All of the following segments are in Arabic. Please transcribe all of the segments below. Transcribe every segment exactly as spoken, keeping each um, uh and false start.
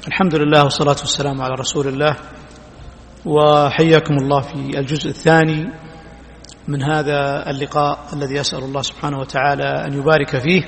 الحمد لله والصلاة والسلام على رسول الله، وحياكم الله في الجزء الثاني من هذا اللقاء الذي أسأل الله سبحانه وتعالى أن يبارك فيه.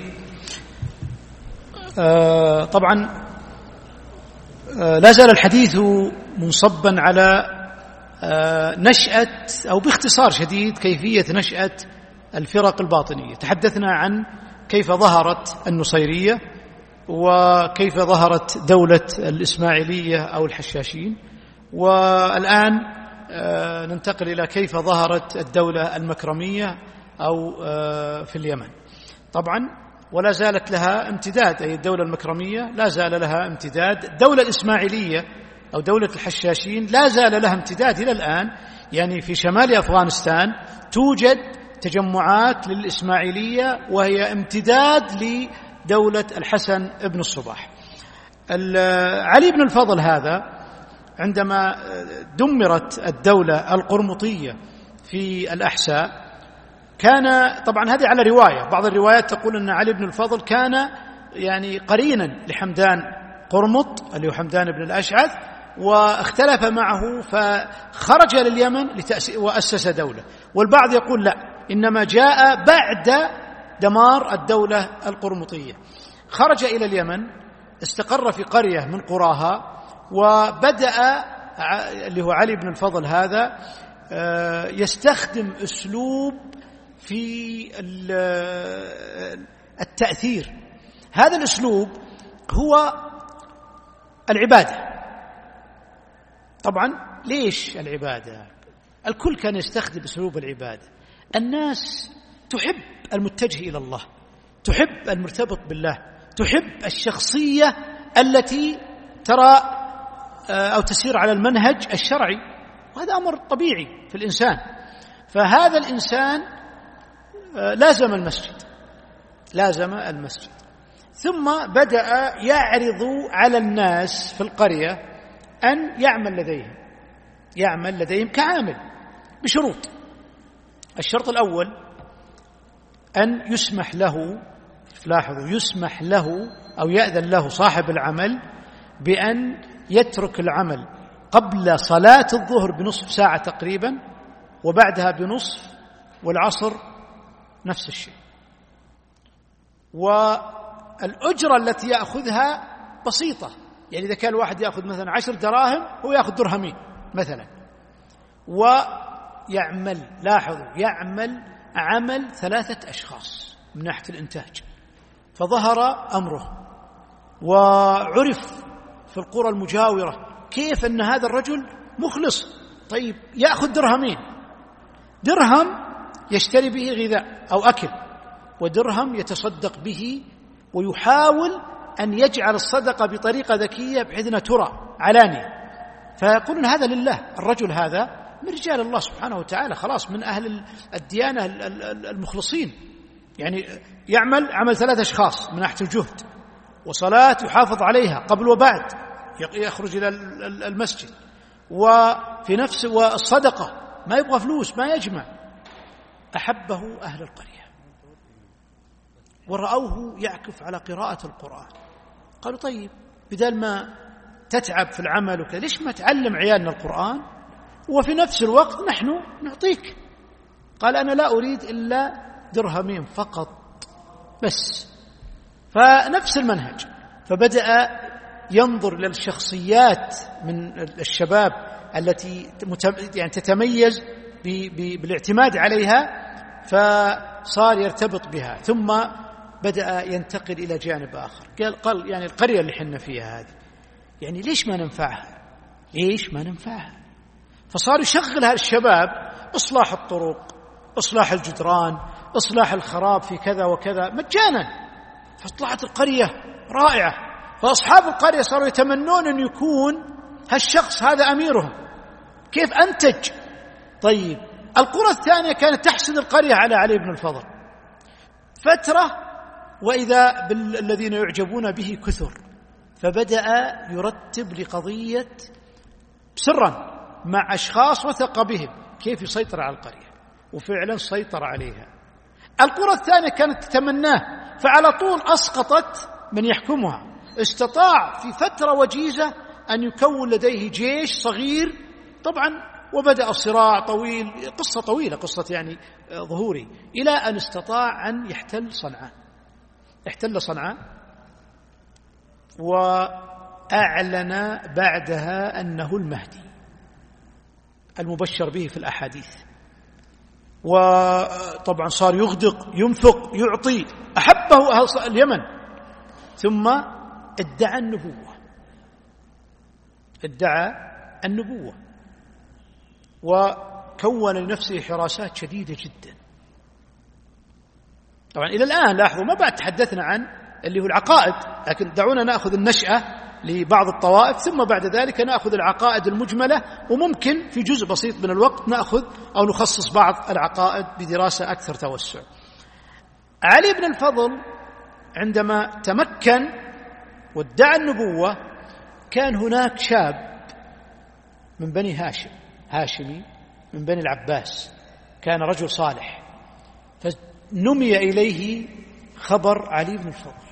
آه طبعا آه لا زال الحديث منصبا على آه نشأة أو باختصار شديد كيفية نشأة الفرق الباطنية. تحدثنا عن كيف ظهرت النصيرية وكيف ظهرت دولة الإسماعيلية أو الحشاشين، والآن ننتقل إلى كيف ظهرت الدولة المكرمية أو في اليمن. طبعا ولا زالت لها امتداد، أي الدولة المكرمية لا زال لها امتداد. الدولة الإسماعيلية أو دولة الحشاشين لا زال لها امتداد إلى الآن، يعني في شمال أفغانستان توجد تجمعات للإسماعيلية وهي امتداد ل دولة الحسن ابن الصباح. علي بن الفضل هذا عندما دمرت الدولة القرمطية في الأحساء كان، طبعا هذه على رواية، بعض الروايات تقول أن علي بن الفضل كان يعني قرينا لحمدان قرمط اللي هو حمدان بن الأشعث، واختلف معه فخرج لليمن وأسس دولة. والبعض يقول لا، إنما جاء بعد دمار الدولة القرمطية، خرج إلى اليمن، استقر في قرية من قراها، وبدأ اللي هو علي بن الفضل هذا يستخدم أسلوب في التأثير. هذا الأسلوب هو العبادة. طبعا ليش العبادة؟ الكل كان يستخدم أسلوب العبادة. الناس تحب المتجه إلى الله، تحب المرتبط بالله، تحب الشخصية التي ترى أو تسير على المنهج الشرعي، وهذا أمر طبيعي في الإنسان. فهذا الإنسان لازم المسجد لازم المسجد ثم بدأ يعرض على الناس في القرية أن يعمل لديهم يعمل لديهم كعامل بشروط. الشرط الأول أن يسمح له، لاحظوا، يسمح له أو يأذن له صاحب العمل بأن يترك العمل قبل صلاة الظهر بنصف ساعة تقريبا، وبعدها بنصف، والعصر نفس الشيء. والأجرة التي يأخذها بسيطة، يعني إذا كان الواحد يأخذ مثلا عشر دراهم هو يأخذ درهمين مثلا. ويعمل، لاحظوا، يعمل عمل ثلاثة أشخاص من ناحية الإنتاج. فظهر أمره وعرف في القرى المجاورة كيف أن هذا الرجل مخلص. طيب يأخذ درهمين، درهم يشتري به غذاء أو أكل، ودرهم يتصدق به، ويحاول أن يجعل الصدقة بطريقة ذكية بحيث أنها ترى علانية. فيقولون هذا لله، الرجل هذا من رجال الله سبحانه وتعالى، خلاص من أهل الديانة المخلصين. يعني يعمل عمل ثلاثة أشخاص من ناحية الجهد، وصلاة يحافظ عليها قبل وبعد، يخرج إلى المسجد، وفي نفس والصدقة ما يبغى فلوس، ما يجمع. أحبه أهل القرية ورأوه يعكف على قراءة القرآن. قالوا طيب بدل ما تتعب في العمل وكذا، ليش ما تعلم عيالنا القرآن وفي نفس الوقت نحن نعطيك؟ قال أنا لا أريد إلا درهمين فقط بس. فنفس المنهج. فبدأ ينظر للشخصيات من الشباب التي يعني تتميز بالاعتماد عليها، فصار يرتبط بها، ثم بدأ ينتقل إلى جانب آخر. قال يعني القرية اللي حنا فيها هذه، يعني ليش ما ننفعها ليش ما ننفعها فصار يشغل هالشباب إصلاح الطرق، إصلاح الجدران، إصلاح الخراب في كذا وكذا مجانا. فطلعت القرية رائعة، فأصحاب القرية صاروا يتمنون أن يكون هالشخص هذا أميرهم. كيف أنتج؟ طيب القرى الثانية كانت تحسد القرية على علي بن الفضل فترة، وإذا بالذين يعجبون به كثر. فبدأ يرتب لقضية سرا مع أشخاص وثق بهم كيف يسيطر على القرية، وفعلا سيطر عليها. القرى الثانية كانت تتمناه، فعلى طول أسقطت من يحكمها، استطاع في فترة وجيزة أن يكون لديه جيش صغير طبعا، وبدأ الصراع طويل، قصة طويلة، قصة يعني ظهوري، إلى أن استطاع أن يحتل صنعاء. احتل صنعاء وأعلن بعدها أنه المهدي المبشر به في الأحاديث، وطبعا صار يغدق، ينفق، يعطي، أحبه أهل اليمن، ثم ادعى النبوة ادعى النبوة وكون لنفسه حراسات شديدة جدا. طبعا إلى الآن لاحظوا ما بعد تحدثنا عن اللي هو العقائد، لكن دعونا نأخذ النشأة لبعض الطوائف، ثم بعد ذلك نأخذ العقائد المجملة، وممكن في جزء بسيط من الوقت نأخذ أو نخصص بعض العقائد بدراسة أكثر توسع. علي بن الفضل عندما تمكن وادعى النبوة كان هناك شاب من بني هاشم، هاشمي من بني العباس، كان رجل صالح، فنمي إليه خبر علي بن الفضل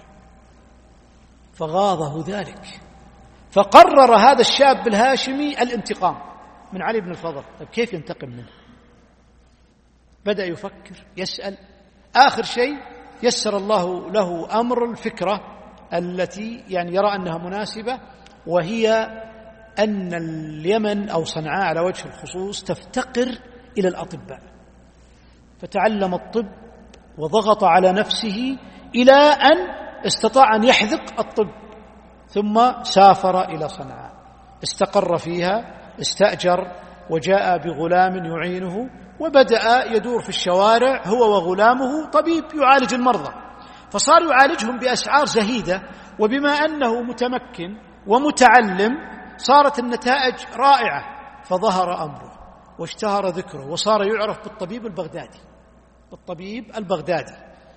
فغاضه ذلك، فقرر هذا الشاب الهاشمي الانتقام من علي بن الفضل. طيب كيف ينتقم منه؟ بدأ يفكر، يسأل، آخر شيء يسر الله له أمر الفكرة التي يعني يرى أنها مناسبة، وهي أن اليمن أو صنعاء على وجه الخصوص تفتقر إلى الأطباء، فتعلم الطب وضغط على نفسه إلى أن استطاع أن يحذق الطب، ثم سافر إلى صنعاء، استقر فيها، استأجر وجاء بغلام يعينه، وبدأ يدور في الشوارع هو وغلامه، طبيب يعالج المرضى، فصار يعالجهم بأسعار زهيدة، وبما أنه متمكن ومتعلم صارت النتائج رائعة، فظهر أمره واشتهر ذكره، وصار يعرف بالطبيب البغدادي، الطبيب البغدادي.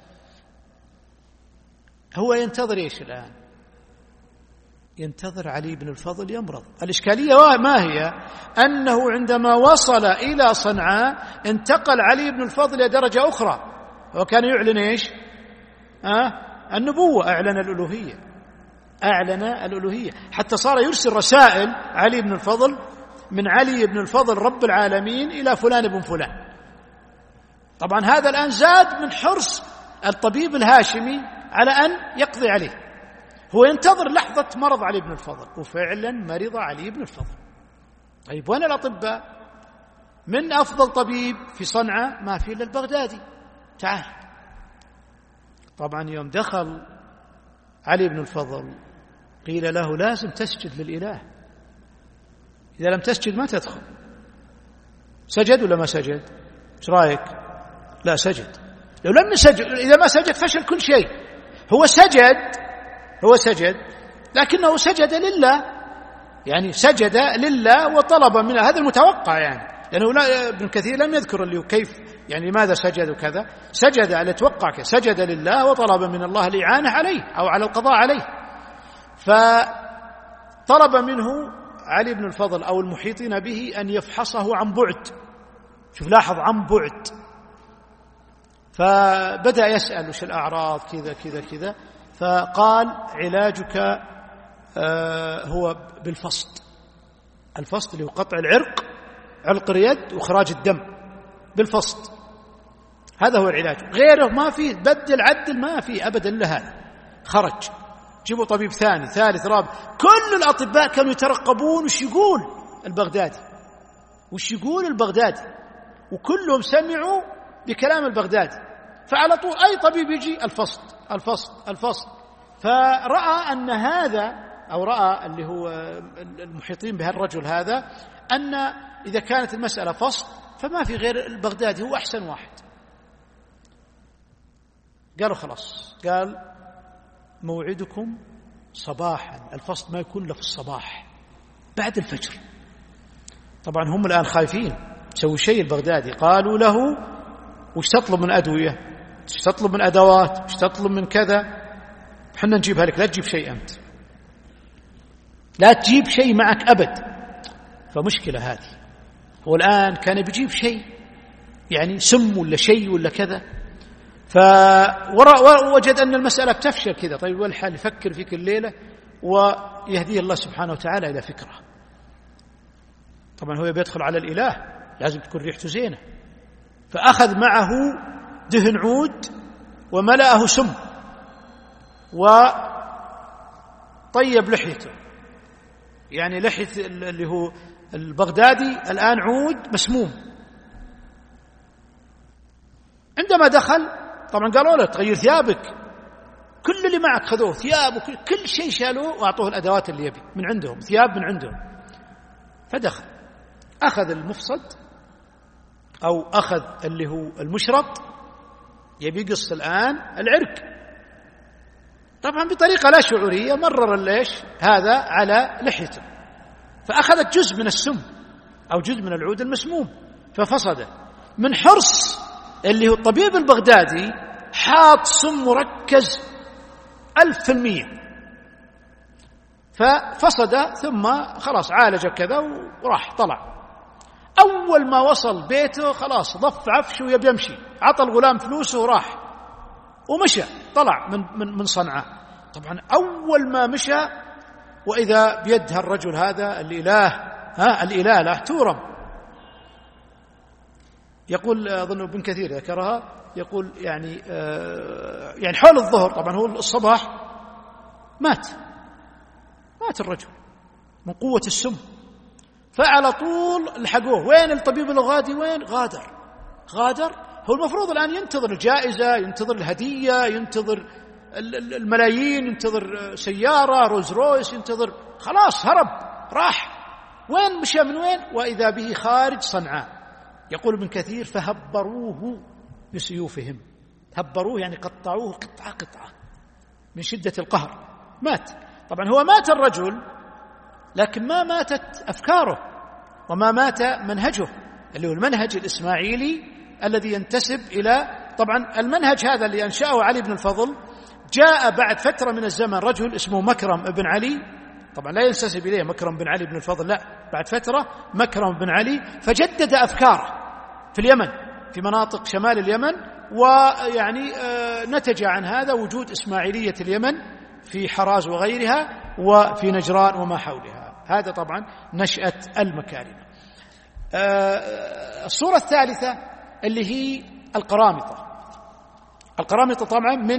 هو ينتظر إيش الآن؟ ينتظر علي بن الفضل يمرض. الإشكالية ما هي؟ أنه عندما وصل إلى صنعاء انتقل علي بن الفضل إلى درجة أخرى، وكان يعلن إيش؟ أه؟ النبوة، أعلن الألوهية، أعلن الألوهية، حتى صار يرسل رسائل علي بن الفضل من علي بن الفضل رب العالمين إلى فلان بن فلان. طبعا هذا الآن زاد من حرص الطبيب الهاشمي على أن يقضي عليه. هو ينتظر لحظة مرض علي بن الفضل، وفعلا مرض علي بن الفضل. طيب وين الأطباء؟ من أفضل طبيب في صنعاء؟ ما في إلا البغدادي، تعال. طبعا يوم دخل علي بن الفضل قيل له لازم تسجد للإله، إذا لم تسجد ما تدخل. سجد ولا ما سجد؟ ايش رايك؟ لا سجد. لو لم يسجد، إذا ما سجد فشل كل شيء. هو سجد هو سجد لكنه سجد لله، يعني سجد لله وطلب منه، هذا المتوقع يعني، لأنه لا ابن كثير لم يذكر اللي كيف يعني لماذا سجد وكذا، سجد على توقع، سجد لله وطلب من الله الإعانة عليه أو على القضاء عليه. فطلب منه علي بن الفضل أو المحيطين به أن يفحصه عن بعد. شوف لاحظ، عن بعد. فبدأ يسأل وش الأعراض كذا كذا كذا، فقال علاجك آه هو بالفصد. الفصد اللي هو قطع العرق، علق اليد وإخراج الدم بالفصد، هذا هو العلاج. غيره ما فيه، بدل عدل ما فيه أبدا إلا هذا. خرج، جيبوا طبيب ثاني ثالث رابع. كل الأطباء كانوا يترقبون وش يقول البغدادي، وش يقول البغدادي، وكلهم سمعوا بكلام البغدادي. فعلى طول أي طبيب يجي الفصد الفصد الفصد. فرأى أن هذا، أو رأى اللي هو المحيطين بهالرجل هذا، أن إذا كانت المسألة فصد فما في غير البغدادي، هو أحسن واحد. قالوا خلاص، قال موعدكم صباحا، الفصد ما يكون إلا في الصباح بعد الفجر. طبعا هم الآن خايفين تسوي شيء البغدادي. قالوا له وش تطلب من أدوية، وش تطلب من أدوات، وش تطلب من كذا، حنا نجيبها لك، لا تجيب شيء أنت، لا تجيب شيء معك أبد. فمشكلة هذه. هو الآن كان بيجيب شيء يعني سم ولا شيء ولا كذا، فوجد أن المسألة بتفشل كذا. طيب والحال يفكر فيك الليلة، ويهديه الله سبحانه وتعالى إلى فكرة. طبعا هو بيدخل على الإله لازم تكون ريحته زينة، فأخذ معه دهن عود وملأه سم وطيب لحيته، يعني لحية اللي هو البغدادي الآن عود مسموم. عندما دخل طبعا قالوا له تغير ثيابك، كل اللي معك خذوه ثياب وكل كل شيء شالوه وأعطوه الأدوات اللي يبي من عندهم، ثياب من عندهم. فدخل أخذ المفصد أو أخذ اللي هو المشرط، يبي يقص الآن العرق، طبعا بطريقة لا شعورية مرر الليش هذا على لحيته، فأخذت جزء من السم أو جزء من العود المسموم ففصده. من حرص اللي هو الطبيب البغدادي حاط سم مركز ألف في المية، ففصد ثم خلاص عالج كذا وراح طلع. أول ما وصل بيته خلاص ضف عفشه ويبي يمشي، عطى الغلام فلوسه وراح ومشى، طلع من من من صنعاء. طبعا أول ما مشى وإذا بيد الرجل هذا الإله، ها الإله لا تورم. يقول أظن ابن كثير ذكرها، يقول يعني آه يعني حول الظهر، طبعا هو الصباح مات مات الرجل من قوة السم. فعلى طول لحقوه، وين الطبيب الغادي؟ وين؟ غادر غادر هو المفروض الآن ينتظر الجائزة، ينتظر الهدية، ينتظر الملايين، ينتظر سيارة روز رويس، ينتظر، خلاص هرب راح. وين مشى؟ من وين؟ وإذا به خارج صنعاء. يقول ابن كثير فهبروه بسيوفهم، هبروه يعني قطعوه قطعة قطعة من شدة القهر، مات. طبعا هو مات الرجل لكن ما ماتت أفكاره وما مات منهجه اللي هو المنهج الإسماعيلي الذي ينتسب إلى، طبعا المنهج هذا اللي أنشأه علي بن الفضل جاء بعد فترة من الزمن رجل اسمه مكرم بن علي، طبعا لا ينتسب إليه مكرم بن علي بن الفضل، لا، بعد فترة مكرم بن علي فجدد أفكاره في اليمن، في مناطق شمال اليمن، ويعني نتج عن هذا وجود إسماعيلية اليمن في حراز وغيرها وفي نجران وما حولها. هذا طبعا نشأة المكارم. الصورة الثالثة اللي هي القرامطة. القرامطة طبعا من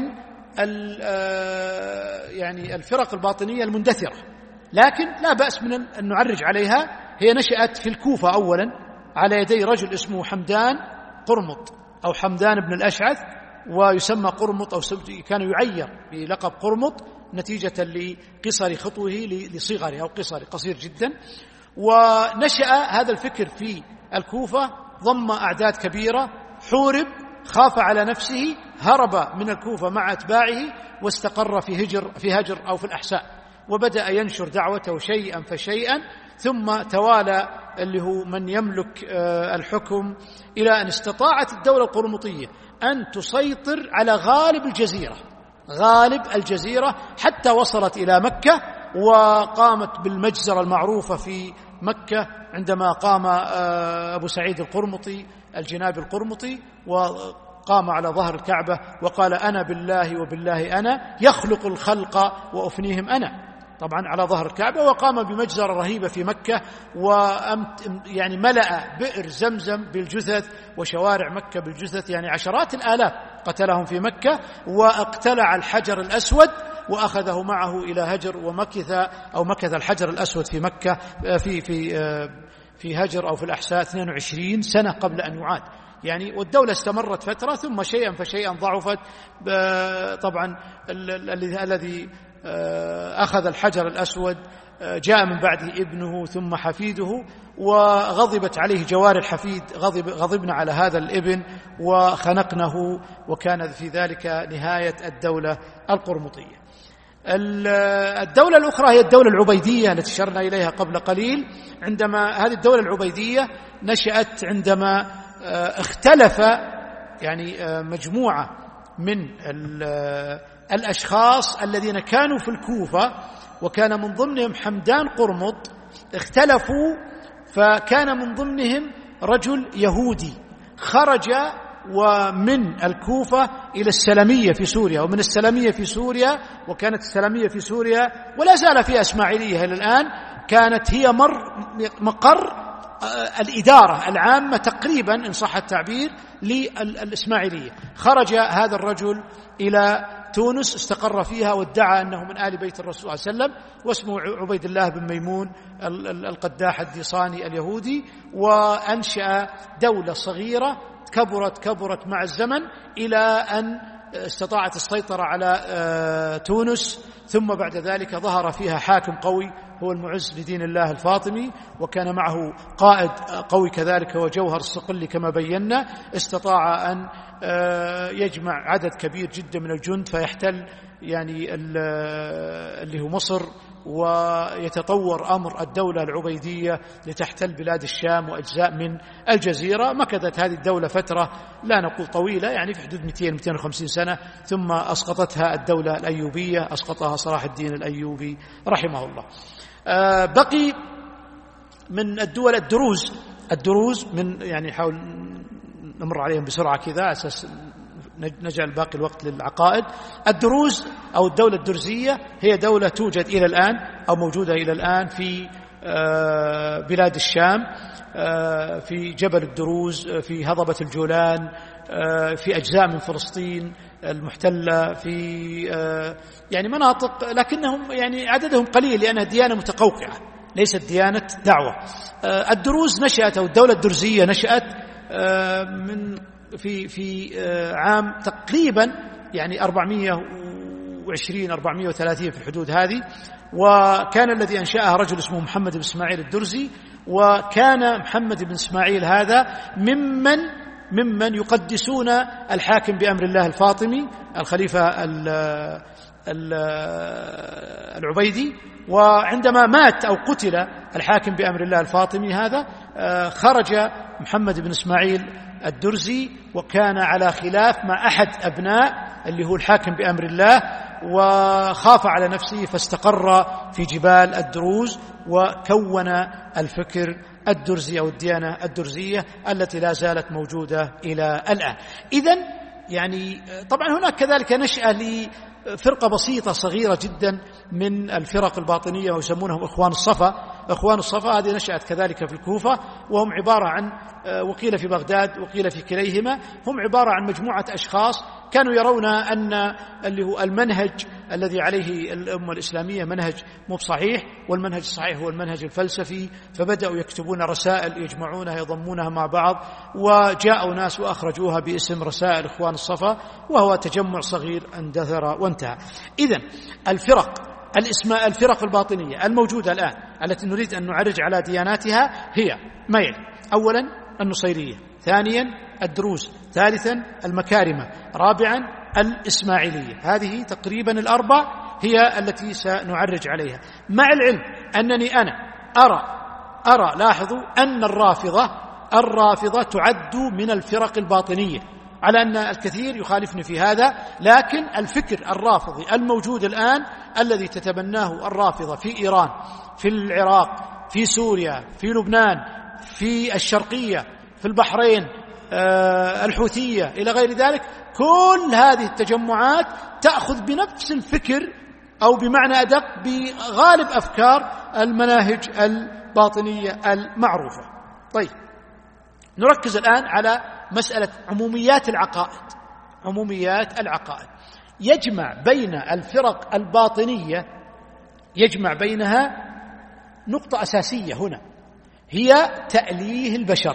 يعني الفرق الباطنية المندثرة، لكن لا بأس من أن نعرج عليها. هي نشأت في الكوفة أولا على يدي رجل اسمه حمدان قرمط أو حمدان بن الأشعث، ويسمى قرمط أو كان يعير بلقب قرمط نتيجة لقصر خطوه لصغره أو قصر قصير جدا. ونشأ هذا الفكر في الكوفة، ضم أعداد كبيرة، حورب، خاف على نفسه، هرب من الكوفة مع أتباعه واستقر في هجر في هجر أو في الأحساء، وبدأ ينشر دعوته شيئا فشيئا، ثم توالى اللي هو من يملك الحكم إلى أن استطاعت الدولة القرمطية أن تسيطر على غالب الجزيرة غالب الجزيرة حتى وصلت إلى مكة، وقامت بالمجزرة المعروفة في مكة عندما قام أبو سعيد القرمطي الجنابي القرمطي وقام على ظهر الكعبة وقال أنا بالله وبالله أنا يخلق الخلق وأفنيهم أنا، طبعا على ظهر الكعبة، وقام بمجزرة رهيبة في مكة، ويعني ملأ بئر زمزم بالجثث وشوارع مكة بالجثث، يعني عشرات الآلاف قتلهم في مكة، واقتلع الحجر الأسود وأخذه معه إلى هجر، ومكث أو مكث الحجر الأسود في مكة في في في هجر أو في الأحساء اثنين وعشرين سنة قبل أن يعاد يعني. والدولة استمرت فترة ثم شيئا فشيئا ضعفت. طبعا الذي أخذ الحجر الأسود جاء من بعده ابنه ثم حفيده، وغضبت عليه جوار الحفيد، غضب غضبنا على هذا الابن وخنقنه، وكان في ذلك نهاية الدولة القرمطية. الدولة الأخرى هي الدولة العبيدية التي أشرنا إليها قبل قليل. عندما هذه الدولة العبيدية نشأت عندما اختلف يعني مجموعة من الأشخاص الذين كانوا في الكوفة، وكان من ضمنهم حمدان قرمط، اختلفوا، فكان من ضمنهم رجل يهودي خرج ومن الكوفة إلى السلمية في سوريا، ومن السلمية في سوريا، وكانت السلمية في سوريا ولا زال فيها إسماعيلية إلى الآن، كانت هي مر مقر الإدارة العامة تقريبا إن صح التعبير للإسماعيلية. خرج هذا الرجل إلى تونس، استقر فيها وادعى أنه من آل بيت الرسول صلى الله عليه وسلم، واسمه عبيد الله بن ميمون القداح الديصاني اليهودي، وأنشأ دولة صغيرة كبرت كبرت مع الزمن إلى أن استطاعت السيطرة على تونس، ثم بعد ذلك ظهر فيها حاكم قوي هو المعز لدين الله الفاطمي، وكان معه قائد قوي كذلك هو جوهر الصقلي كما بينا، استطاع أن يجمع عدد كبير جدا من الجند فيحتل يعني اللي هو مصر، ويتطور أمر الدولة العبيدية لتحتل بلاد الشام وأجزاء من الجزيرة. مكثت هذه الدولة فترة لا نقول طويلة، يعني في حدود مئتين مئتين وخمسين سنة، ثم أسقطتها الدولة الأيوبية، أسقطها صلاح الدين الأيوبي رحمه الله. بقي من الدول الدروز. الدروز من يعني حاول نمر عليهم بسرعة كذا أساس نجعل باقي الوقت للعقائد. الدروز أو الدولة الدرزية هي دولة توجد إلى الآن أو موجودة إلى الآن في بلاد الشام، في جبل الدروز، في هضبة الجولان، في أجزاء من فلسطين المحتلة، في يعني مناطق، لكنهم يعني عددهم قليل لأنها ديانة متقوقعة ليست ديانة دعوة. الدروز نشأت أو الدولة الدرزية نشأت من في في عام تقريبا يعني أربعمئة وعشرين أربعمئة وثلاثين في الحدود هذه، وكان الذي أنشأها رجل اسمه محمد بن إسماعيل الدرزي، وكان محمد بن إسماعيل هذا ممن ممن يقدسون الحاكم بأمر الله الفاطمي الخليفة العبيدي. وعندما مات أو قتل الحاكم بأمر الله الفاطمي هذا، خرج محمد بن إسماعيل الدرزي وكان على خلاف مع أحد أبناء اللي هو الحاكم بأمر الله، وخاف على نفسه فاستقر في جبال الدروز وكون الفكر الدرزي أو الديانة الدرزية التي لا زالت موجودة إلى الآن. إذن يعني طبعا هناك كذلك نشأة لفرقة بسيطة صغيرة جدا من الفرق الباطنية ويسمونهم إخوان الصفا. إخوان الصفا هذه نشأت كذلك في الكوفة، وهم عبارة عن وقيل في بغداد وقيل في كليهما، هم عبارة عن مجموعة أشخاص كانوا يرون أن اللي هو المنهج الذي عليه الأمة الإسلامية منهج مو صحيح، والمنهج الصحيح هو المنهج الفلسفي، فبدأوا يكتبون رسائل يجمعونها يضمونها مع بعض، وجاءوا ناس وأخرجوها باسم رسائل إخوان الصفا، وهو تجمع صغير اندثر وانتهى. إذن الفرق الاسماء الفرق الباطنية الموجودة الآن التي نريد أن نعرج على دياناتها هي ما يلي: أولا النصيرية، ثانيا الدروز، ثالثا المكارمة، رابعا الإسماعيلية. هذه تقريبا الأربع هي التي سنعرج عليها، مع العلم أنني أنا أرى أرى لاحظوا أن الرافضة الرافضة تعد من الفرق الباطنية، على أن الكثير يخالفني في هذا، لكن الفكر الرافضي الموجود الآن الذي تتبناه الرافضة في إيران، في العراق، في سوريا، في لبنان، في الشرقية، في البحرين، آه الحوثية إلى غير ذلك، كل هذه التجمعات تأخذ بنفس الفكر أو بمعنى أدق بغالب أفكار المناهج الباطنية المعروفة. طيب نركز الآن على مسألة عموميات العقائد. عموميات العقائد يجمع بين الفرق الباطنية يجمع بينها نقطة أساسية هنا، هي تأليه البشر.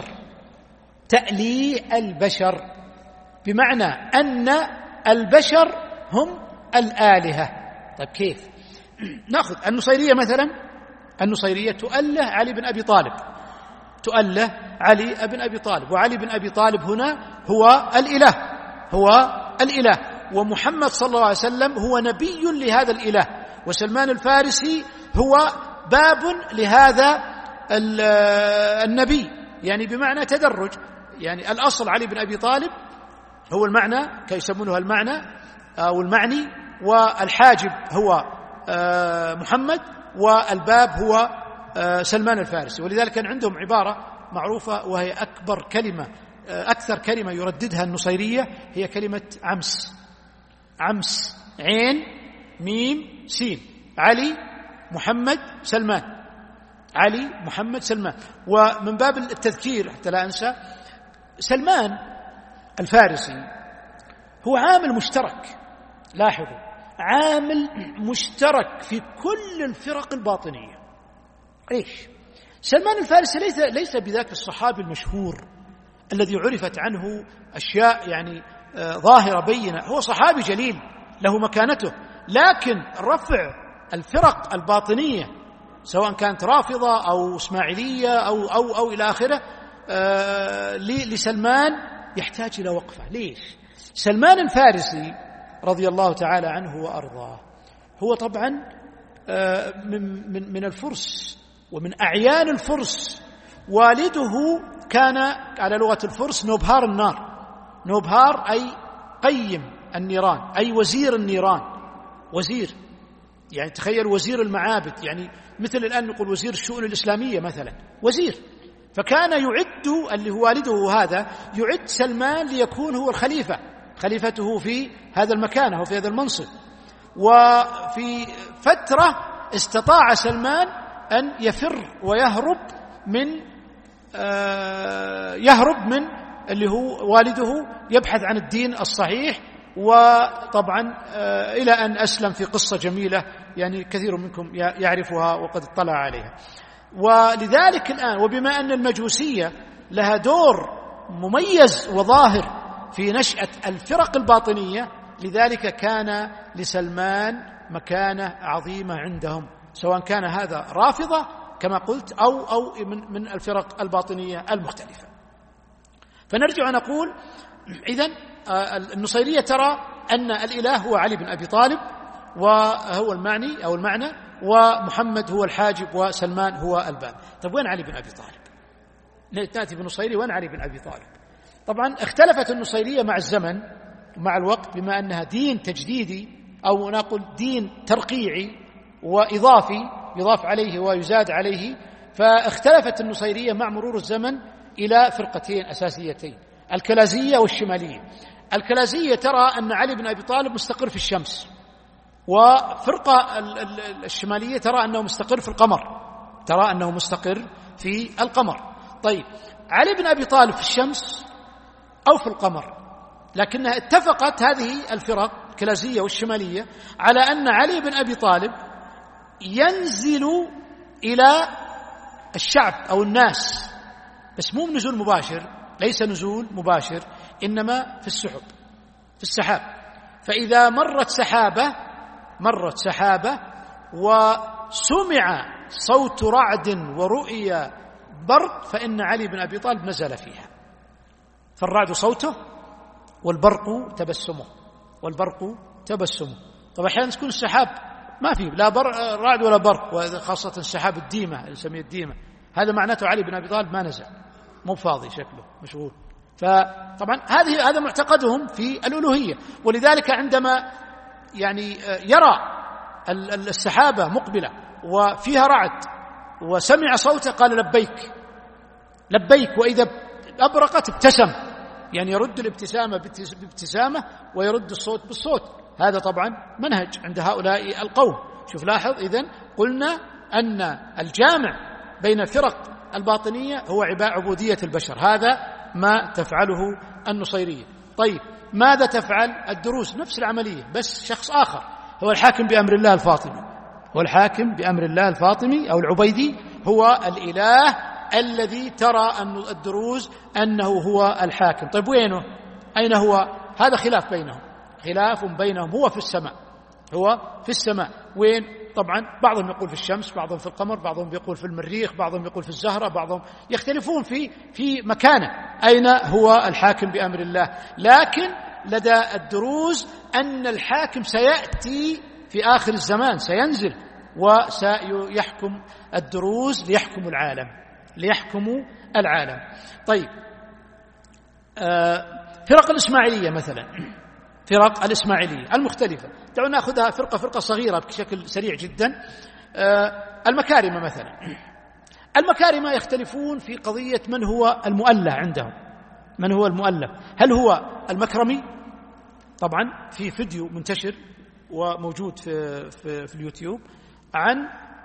تأليه البشر بمعنى أن البشر هم الآلهة. طيب كيف؟ نأخذ النصيرية مثلا. النصيرية تؤله علي بن أبي طالب، تؤله علي بن أبي طالب، وعلي بن أبي طالب هنا هو الإله، هو الإله، ومحمد صلى الله عليه وسلم هو نبي لهذا الإله، وسلمان الفارسي هو باب لهذا النبي، يعني بمعنى تدرج. يعني الأصل علي بن أبي طالب هو المعنى كيسمونه المعنى أو المعني، والحاجب هو محمد، والباب هو سلمان الفارسي. ولذلك كان عندهم عبارة معروفة وهي أكبر كلمة أكثر كلمة يرددها النصيرية هي كلمة عمس. عمس، عين ميم سين، علي محمد سلمان، علي محمد سلمان. ومن باب التذكير حتى لا أنسى، سلمان الفارسي هو عامل مشترك، لاحظوا، عامل مشترك في كل الفرق الباطنية. إيش؟ سلمان الفارسي ليس ليس بذاك الصحابي المشهور الذي عرفت عنه أشياء يعني ظاهرة بينة، هو صحابي جليل له مكانته، لكن رفع الفرق الباطنية سواء كانت رافضة أو إسماعيلية أو أو أو إلى آخره لسلمان يحتاج إلى وقفة. ليش؟ سلمان الفارسي رضي الله تعالى عنه وأرضاه هو طبعا من من من الفرس ومن أعيان الفرس. والده كان على لغة الفرس نوبهار النار، نوبهار أي قيم النيران، أي وزير النيران، وزير يعني تخيل وزير المعابد، يعني مثل الآن نقول وزير الشؤون الإسلامية مثلا، وزير. فكان يعد اللي هو والده هذا يعد سلمان ليكون هو الخليفة، خليفته في هذا المكان أو في هذا المنصب. وفي فترة استطاع سلمان أن يفر ويهرب من آه يهرب من اللي هو والده يبحث عن الدين الصحيح، وطبعا آه إلى أن أسلم في قصة جميلة يعني كثير منكم يعرفها وقد اطلع عليها. ولذلك الآن وبما أن المجوسية لها دور مميز وظاهر في نشأة الفرق الباطنية، لذلك كان لسلمان مكانة عظيمة عندهم، سواء كان هذا رافضة كما قلت أو أو من من الفرق الباطنية المختلفة. فنرجع نقول إذن النصيرية ترى أن الإله هو علي بن أبي طالب وهو المعني أو المعنى، ومحمد هو الحاجب وسلمان هو الباب. طيب وين علي بن أبي طالب؟ نأتي بالنصيري وين علي بن أبي طالب؟ طبعا اختلفت النصيرية مع الزمن ومع الوقت، بما أنها دين تجديدي أو نقول دين ترقيعي وإضافي يضاف عليه ويزاد عليه، فاختلفت النصيرية مع مرور الزمن إلى فرقتين أساسيتين، الكلازية والشمالية. الكلازية ترى أن علي بن أبي طالب مستقر في الشمس، وفرقة الشمالية ترى أنه مستقر في القمر، ترى أنه مستقر في القمر. طيب علي بن أبي طالب في الشمس أو في القمر، لكنها اتفقت هذه الفرق الكلازية والشمالية على أن علي بن أبي طالب ينزل إلى الشعب أو الناس، بس مو نزول مباشر، ليس نزول مباشر، إنما في السحب، في السحاب. فإذا مرت سحابة مرت سحابة وسمع صوت رعد ورؤيا برق، فإن علي بن أبي طالب نزل فيها. فالرعد صوته والبرق تبسمه، والبرق تبسمه. طبعا أحيانا تكون السحاب ما فيه لا رعد ولا برق، وخاصة السحاب الديمة اللي نسميه الديمة، هذا معناته علي بن أبي طالب ما نزل، مو فاضي، شكله مشغول. فطبعا هذه هذا معتقدهم في الألوهية. ولذلك عندما يعني يرى السحابة مقبلة وفيها رعد وسمع صوته قال لبيك لبيك، وإذا أبرقت ابتسم، يعني يرد الابتسامة بابتسامة ويرد الصوت بالصوت. هذا طبعا منهج عند هؤلاء القوم. شوف لاحظ، إذن قلنا أن الجامع بين الفرق الباطنية هو عبودية البشر، هذا ما تفعله النصيرية. طيب ماذا تفعل الدروز؟ نفس العملية، بس شخص آخر هو الحاكم بأمر الله الفاطمي، هو الحاكم بأمر الله الفاطمي أو العبيدي، هو الإله الذي ترى أن الدروز أنه هو الحاكم. طيب وينه؟ أين هو؟ هذا خلاف بينهم، خلاف بينهم. هو في السماء، هو في السماء. وين؟ طبعا بعضهم يقول في الشمس، بعضهم في القمر، بعضهم يقول في المريخ، بعضهم يقول في الزهرة، بعضهم يختلفون في في مكانه أين هو الحاكم بأمر الله. لكن لدى الدروز أن الحاكم سيأتي في آخر الزمان، سينزل وسيحكم الدروز ليحكم العالم، ليحكموا العالم. طيب آه فرق الإسماعيلية مثلا، فرق الإسماعيلية المختلفة، دعونا نأخذها فرقة فرقة صغيرة بشكل سريع جدا. آه المكارمة مثلا، المكارمة يختلفون في قضية من هو المؤله عندهم، من هو المؤلف؟ هل هو المكرمي؟ طبعا في فيديو منتشر وموجود في, في, في اليوتيوب عن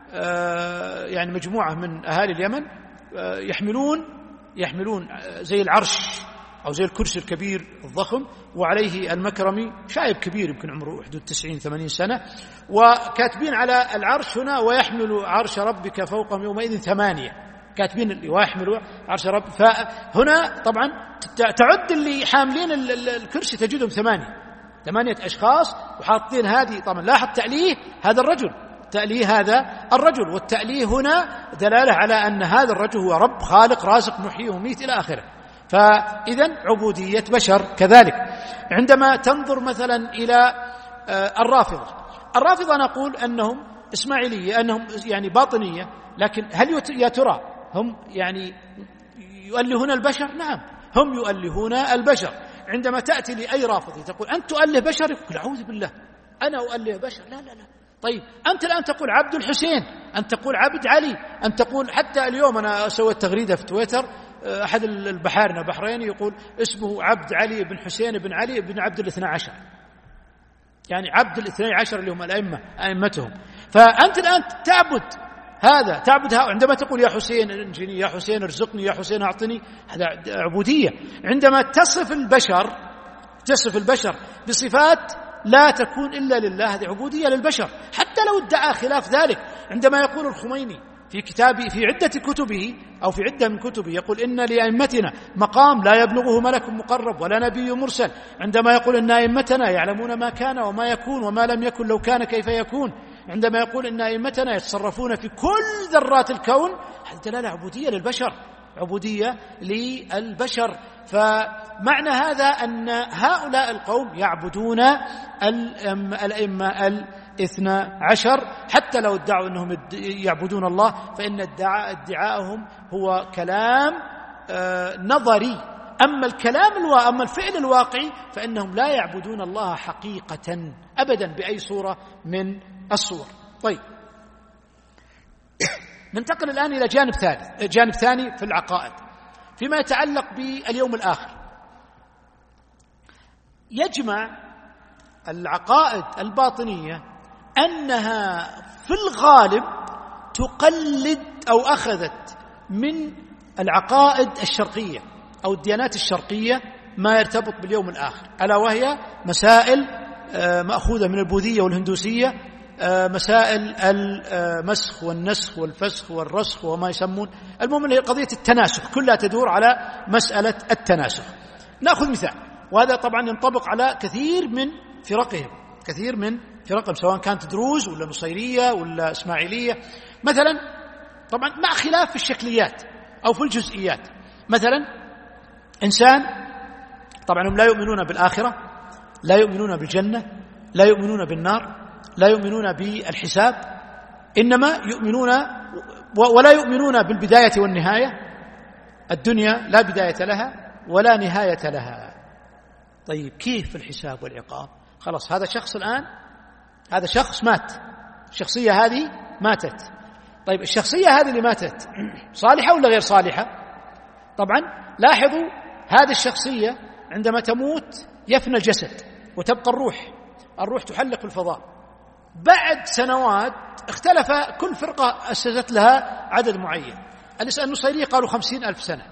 يعني مجموعة من أهالي اليمن يحملون يحملون زي العرش أو زي الكرسي الكبير الضخم، وعليه المكرمي شايب كبير يمكن عمره حدود تسعين ثمانين سنة، وكاتبين على العرش هنا ويحمل عرش ربك فوقهم يومئذ ثمانية، كاتبين ويحمل عرش رب. فهنا طبعا تعد اللي حاملين الكرسي تجدهم ثمانية ثمانية أشخاص وحاطين هذه. طبعا لاحظ تأليه هذا الرجل، تأليه هذا الرجل، والتأليه هنا دلالة على أن هذا الرجل هو رب خالق رازق محيي وميت إلى آخره. فإذا عبودية بشر. كذلك عندما تنظر مثلا إلى الرافضة، الرافضة نقول أنهم إسماعيلية، أنهم يعني باطنية، لكن هل يا ترى هم يعني يؤلهون البشر؟ نعم، هم يؤلهون البشر. عندما تأتي لأي رافضي تقول أنت تؤله بشر، يقول أعوذ بالله أنا أؤله بشر، لا لا لا. طيب أنت الآن تقول عبد الحسين، أنت تقول عبد علي، أنت تقول حتى اليوم أنا سويت تغريدة في تويتر، أحد البحارنا بحريني يقول اسمه عبد علي بن حسين بن علي بن عبد الاثنى عشر، يعني عبد الاثنى عشر اللي هم الأئمة أئمتهم. فأنت الآن تعبد هذا، تعبد هذا. عندما تقول يا حسين انجني، يا حسين ارزقني، يا حسين أعطني، هذا عبودية. عندما تصف البشر تصف البشر بصفات لا تكون إلا لله، هذه عبودية للبشر حتى لو ادعى خلاف ذلك. عندما يقول الخميني في كتابه في عدة كتبه أو في عدة من كتبه يقول إن لأئمتنا مقام لا يبلغه ملك مقرب ولا نبي مرسل، عندما يقول إن أئمتنا يعلمون ما كان وما يكون وما لم يكن لو كان كيف يكون، عندما يقول إن أئمتنا يتصرفون في كل ذرات الكون، هذه دلالة عبودية للبشر، عبودية للبشر. فمعنى هذا أن هؤلاء القوم يعبدون الأئمة الاثنى عشر، حتى لو ادعوا أنهم يعبدون الله، فإن ادعاءهم هو كلام نظري. أما الكلام الواقعي، أما الفعل الواقعي، فإنهم لا يعبدون الله حقيقة أبدا بأي صورة من الصور. طيب ننتقل الآن إلى جانب ثالث، جانب ثاني في العقائد فيما يتعلق باليوم الآخر. يجمع العقائد الباطنية أنها في الغالب تقلد أو أخذت من العقائد الشرقية أو الديانات الشرقية ما يرتبط باليوم الآخر، ألا وهي مسائل مأخوذة من البوذية والهندوسية، مسائل المسخ والنسخ والفسخ والرسخ وما يسمون، المهم هي قضية التناسخ، كلها تدور على مسألة التناسخ. نأخذ مثال، وهذا طبعا ينطبق على كثير من فرقهم، كثير من فرقهم سواء كانت دروز ولا نصيرية ولا إسماعيلية مثلا، طبعا مع خلاف في الشكليات أو في الجزئيات. مثلا إنسان طبعا هم لا يؤمنون بالآخرة، لا يؤمنون بالجنة، لا يؤمنون بالنار، لا يؤمنون بالحساب، إنما يؤمنون ولا يؤمنون بالبداية والنهاية، الدنيا لا بداية لها ولا نهاية لها. طيب كيف الحساب والعقاب؟ خلاص هذا شخص الآن، هذا شخص مات، الشخصية هذه ماتت. طيب الشخصية هذه اللي ماتت صالحة ولا غير صالحة؟ طبعا لاحظوا هذه الشخصية عندما تموت يفنى الجسد وتبقى الروح، الروح تحلق في الفضاء. بعد سنوات اختلف، كل فرقة أسست لها عدد معين. النصيرية قالوا خمسين ألف سنة،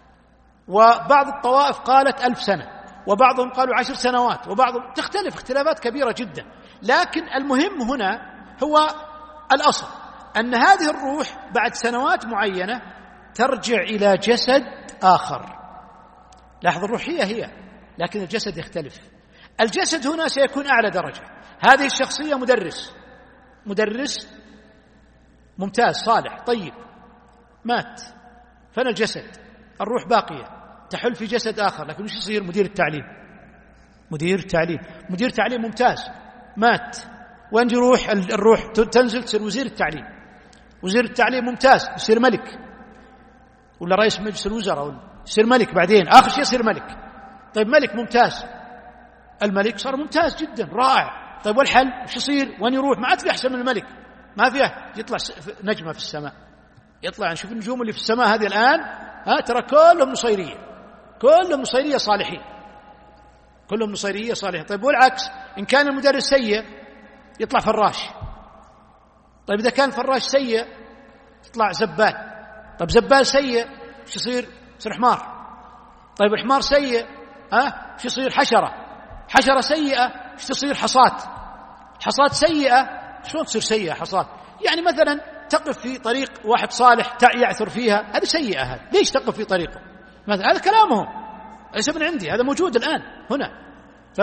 وبعض الطوائف قالت ألف سنة، وبعضهم قالوا عشر سنوات، وبعضهم تختلف اختلافات كبيرة جدا. لكن المهم هنا هو الأصل أن هذه الروح بعد سنوات معينة ترجع إلى جسد آخر. لاحظ الروح هي هي لكن الجسد يختلف. الجسد هنا سيكون أعلى درجة. هذه الشخصية مدرس، مدرس ممتاز صالح طيب، مات، فنى الجسد، الروح باقية تحل في جسد آخر، لكن وش يصير؟ مدير التعليم، مدير تعليم، مدير تعليم ممتاز، مات، وين يروح الروح؟ تنزل تصير وزير التعليم، وزير التعليم ممتاز يصير ملك ولا رئيس مجلس الوزراء، ولا يصير ملك، بعدين آخر شيء يصير ملك. طيب ملك ممتاز، الملك صار ممتاز جدا رائع. طيب والحل وش يصير؟ وين يروح؟ ما عاد في أحسن من الملك، ما فيها، يطلع نجمة في السماء، يطلع نشوف النجوم اللي في السماء هذه الآن، ها ترى كلهم نصيرية، كلهم نصيرية صالحين، كلهم نصيرية صالحين. طيب والعكس، إن كان المدرس سيء يطلع فراش. طيب إذا كان فراش سيء يطلع زبال. طيب زبال سيء وش يصير؟ يصير حمار. طيب الحمار سيء ها وش يصير؟ حشرة. حشرة سيئة وش تصير؟ حصاد. حصاد سيئة شلون تصير سيئة حصاد؟ يعني مثلا تقف في طريق واحد صالح يعثر فيها، هذه سيئة. هذا ليش تقف في طريقه؟ مثلا هذا كلامهم ليس من عندي، هذا موجود الآن هنا. ف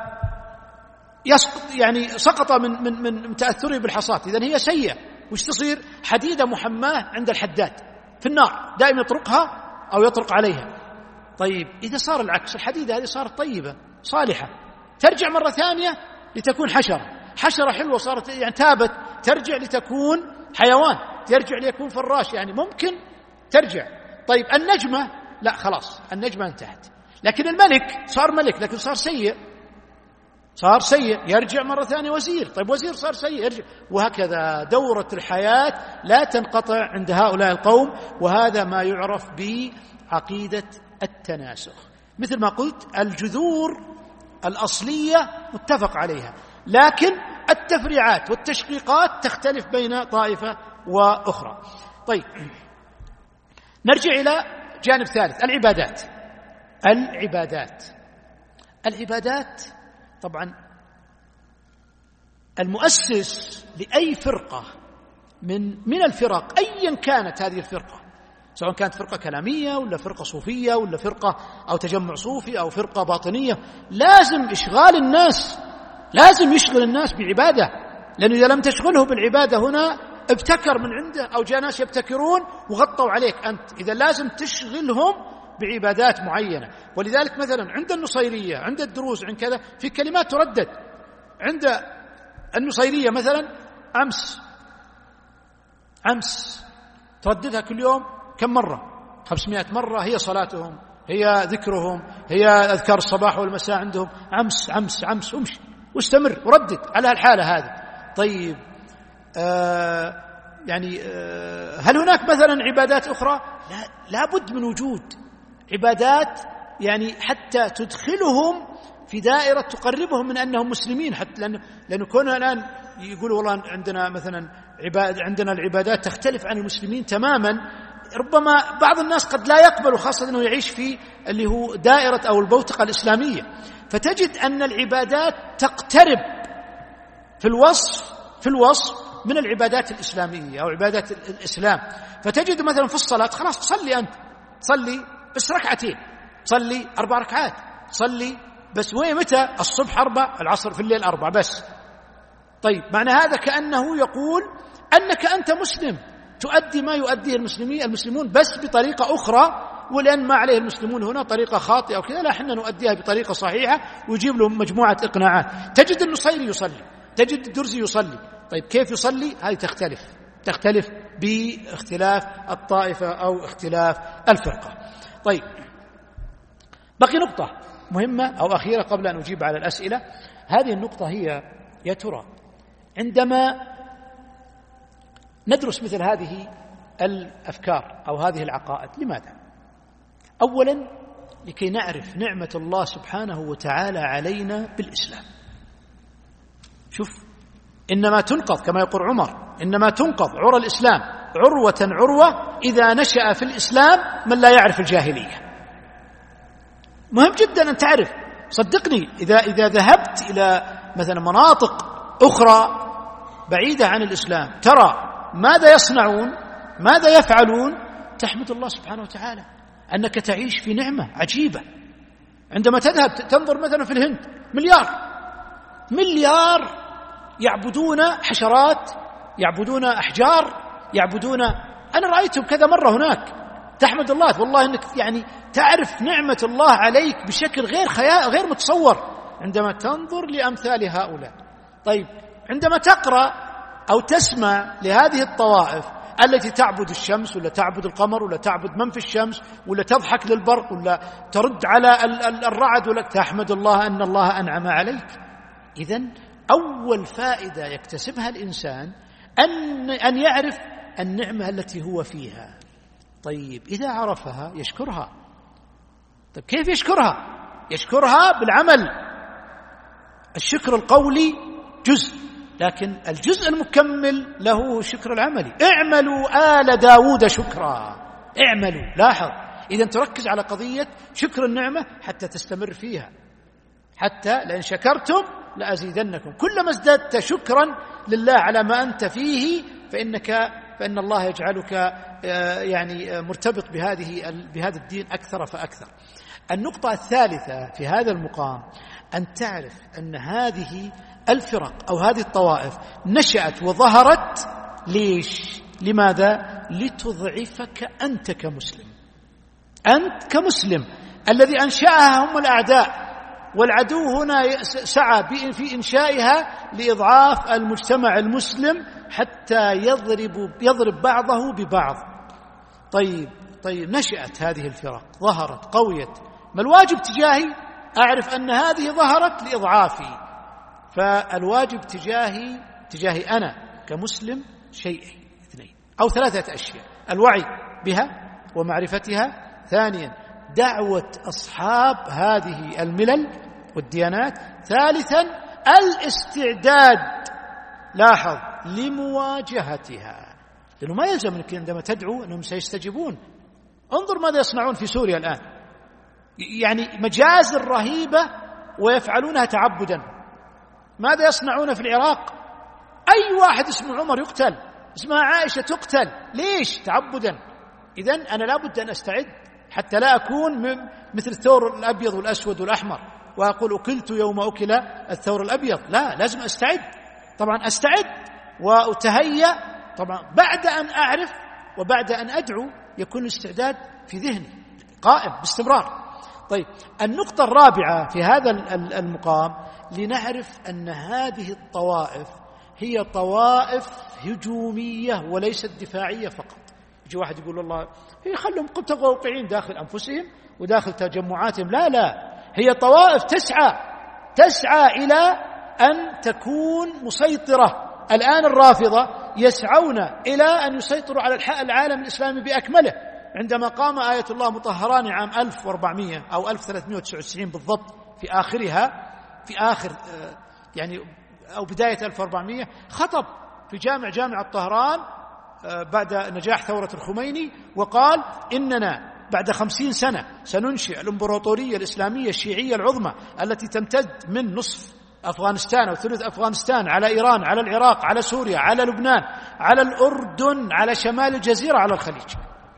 يسقط يعني سقط من من من تأثره بالحصاد، إذن هي سيئة. وش تصير؟ حديدة محماة عند الحداد في النار، دائما يطرقها أو يطرق عليها. طيب إذا صار العكس، الحديدة هذه صارت طيبة صالحة، ترجع مرة ثانية لتكون حشرة. حشرة حلوة صارت يعني تابت، ترجع لتكون حيوان، ترجع ليكون فراش، يعني ممكن ترجع. طيب النجمة لا، خلاص النجمة انتهت. لكن الملك صار ملك لكن صار سيء، صار سيء يرجع مرة ثانية وزير. طيب وزير صار سيء يرجع، وهكذا دورة الحياة لا تنقطع عند هؤلاء القوم. وهذا ما يعرف بعقيدة التناسخ. مثل ما قلت الجذور الأصلية متفق عليها، لكن التفريعات والتشقيقات تختلف بين طائفة وأخرى. طيب نرجع إلى جانب ثالث، العبادات. العبادات العبادات طبعا المؤسس لأي فرقة من من الفرق أيا كانت هذه الفرقة، سواء كانت فرقة كلامية ولا فرقة صوفية ولا فرقة أو تجمع صوفي أو فرقة باطنية، لازم إشغال الناس، لازم يشغل الناس بعبادة. لأنه إذا لم تشغله بالعبادة هنا ابتكر من عنده أو جاء ناس يبتكرون وغطوا عليك أنت. إذا لازم تشغلهم بعبادات معينة. ولذلك مثلا عند النصيرية، عند الدروس، عند كذا، في كلمات تردد. عند النصيرية مثلا أمس أمس ترددها كل يوم كم مرة؟ خمسمائة مرة. هي صلاتهم، هي ذكرهم، هي أذكار الصباح والمساء عندهم. أمس أمس أمس ومشي واستمر وردد على الحالة هذه. طيب آه يعني آه هل هناك مثلا عبادات أخرى؟ لا، لابد من وجود عبادات يعني حتى تدخلهم في دائرة تقربهم من أنهم مسلمين. حتى لأنه, لأنه كوننا الآن يقولوا والله عندنا مثلا عباد عندنا العبادات تختلف عن المسلمين تماما، ربما بعض الناس قد لا يقبل، خاصة أنه يعيش في اللي هو دائرة أو البوتقة الإسلامية. فتجد أن العبادات تقترب في الوصف في الوصف من العبادات الإسلامية أو عبادات الإسلام. فتجد مثلا في الصلاة خلاص تصلي أنت، تصلي بس ركعتين، تصلي أربع ركعات، تصلي بس وين متى؟ الصبح أربع، العصر في الليل أربع بس. طيب معنى هذا كأنه يقول أنك أنت مسلم، تؤدي ما يؤديه المسلمين المسلمون بس بطريقة أخرى، ولأن ما عليه المسلمون هنا طريقة خاطئة أو كذا، لا احنا نؤديها بطريقة صحيحة، ويجيب لهم مجموعة إقناعات. تجد النصيري يصلي، تجد الدرزي يصلي. طيب كيف يصلي؟ هذه تختلف تختلف باختلاف الطائفة أو اختلاف الفرقة. طيب بقي نقطة مهمة أو أخيرة قبل أن أجيب على الأسئلة. هذه النقطة هي يا ترى عندما ندرس مثل هذه الأفكار أو هذه العقائد، لماذا؟ أولا لكي نعرف نعمة الله سبحانه وتعالى علينا بالإسلام. شوف، إنما تنقض كما يقول عمر، إنما تنقض عرى الإسلام عروة عروة إذا نشأ في الإسلام من لا يعرف الجاهلية. مهم جدا أن تعرف، صدقني، إذا إذا ذهبت إلى مثلا مناطق أخرى بعيدة عن الإسلام ترى ماذا يصنعون، ماذا يفعلون، تحمد الله سبحانه وتعالى أنك تعيش في نعمة عجيبة. عندما تذهب تنظر مثلا في الهند، مليار مليار يعبدون حشرات، يعبدون أحجار، يعبدون، أنا رأيتهم كذا مرة هناك. تحمد الله والله أنك يعني تعرف نعمة الله عليك بشكل غير خيال غير متصور عندما تنظر لأمثال هؤلاء. طيب عندما تقرأ أو تسمع لهذه الطوائف التي تعبد الشمس ولا تعبد القمر ولا تعبد من في الشمس ولا تضحك للبرق ولا ترد على الرعد ولا، تحمد الله أن الله أنعم عليك. إذن أول فائدة يكتسبها الإنسان أن أن يعرف النعمة التي هو فيها. طيب إذا عرفها يشكرها، طيب كيف يشكرها؟ يشكرها بالعمل. الشكر القولي جزء، لكن الجزء المكمل له شكر العملي. اعملوا آل داود شكرا، اعملوا. لاحظ، إذا تركز على قضية شكر النعمة حتى تستمر فيها، حتى لئن شكرتم لأزيدنكم. كلما ازددت شكرا لله على ما أنت فيه فإنك فإن الله يجعلك يعني مرتبط بهذه بهذا الدين أكثر فأكثر. النقطة الثالثة في هذا المقام أن تعرف أن هذه الفرق أو هذه الطوائف نشأت وظهرت ليش؟ لماذا؟ لتضعفك أنت كمسلم. أنت كمسلم الذي أنشأها هم الأعداء، والعدو هنا سعى في إنشائها لإضعاف المجتمع المسلم حتى يضرب يضرب بعضه ببعض. طيب طيب نشأت هذه الفرق، ظهرت، قويت، ما الواجب تجاهي؟ أعرف أن هذه ظهرت لإضعافي، فالواجب تجاهي تجاهي أنا كمسلم شيئين اثنين أو ثلاثة أشياء: الوعي بها ومعرفتها، ثانيا دعوة أصحاب هذه الملل والديانات، ثالثا الاستعداد، لاحظ، لمواجهتها. لأنه ما يلزم أنك عندما تدعو أنهم سيستجيبون. انظر ماذا يصنعون في سوريا الآن، يعني مجازر رهيبة ويفعلونها تعبدا. ماذا يصنعون في العراق؟ أي واحد اسمه عمر يقتل، اسمها عائشة تقتل، ليش؟ تعبدا. إذن أنا لابد أن أستعد حتى لا أكون مثل الثور الأبيض والأسود والأحمر وأقول أكلت يوم أكل الثور الأبيض. لا، لازم أستعد. طبعا أستعد وأتهيأ طبعا بعد أن أعرف وبعد أن أدعو، يكون الاستعداد في ذهني قائم باستمرار. طيب النقطة الرابعة في هذا المقام، لنعرف أن هذه الطوائف هي طوائف هجومية وليست دفاعية فقط. يجي واحد يقول والله هي خلهم متطوعين داخل أنفسهم وداخل تجمعاتهم. لا لا، هي طوائف تسعى تسعى إلى أن تكون مسيطرة. الآن الرافضة يسعون إلى أن يسيطروا على العالم الإسلامي بأكمله. عندما قام آية الله مطهران عام ألف وأربعمائة أو ألف وثلاثمائة وتسعة وتسعين بالضبط في آخرها، في آخر يعني أو بداية ألف وأربعمائة، خطب في جامع جامع الطهران بعد نجاح ثورة الخميني وقال إننا بعد خمسين سنة سننشئ الإمبراطورية الإسلامية الشيعية العظمى التي تمتد من نصف أفغانستان أو ثلث أفغانستان على إيران، على العراق، على سوريا، على لبنان، على الأردن، على شمال الجزيرة، على الخليج.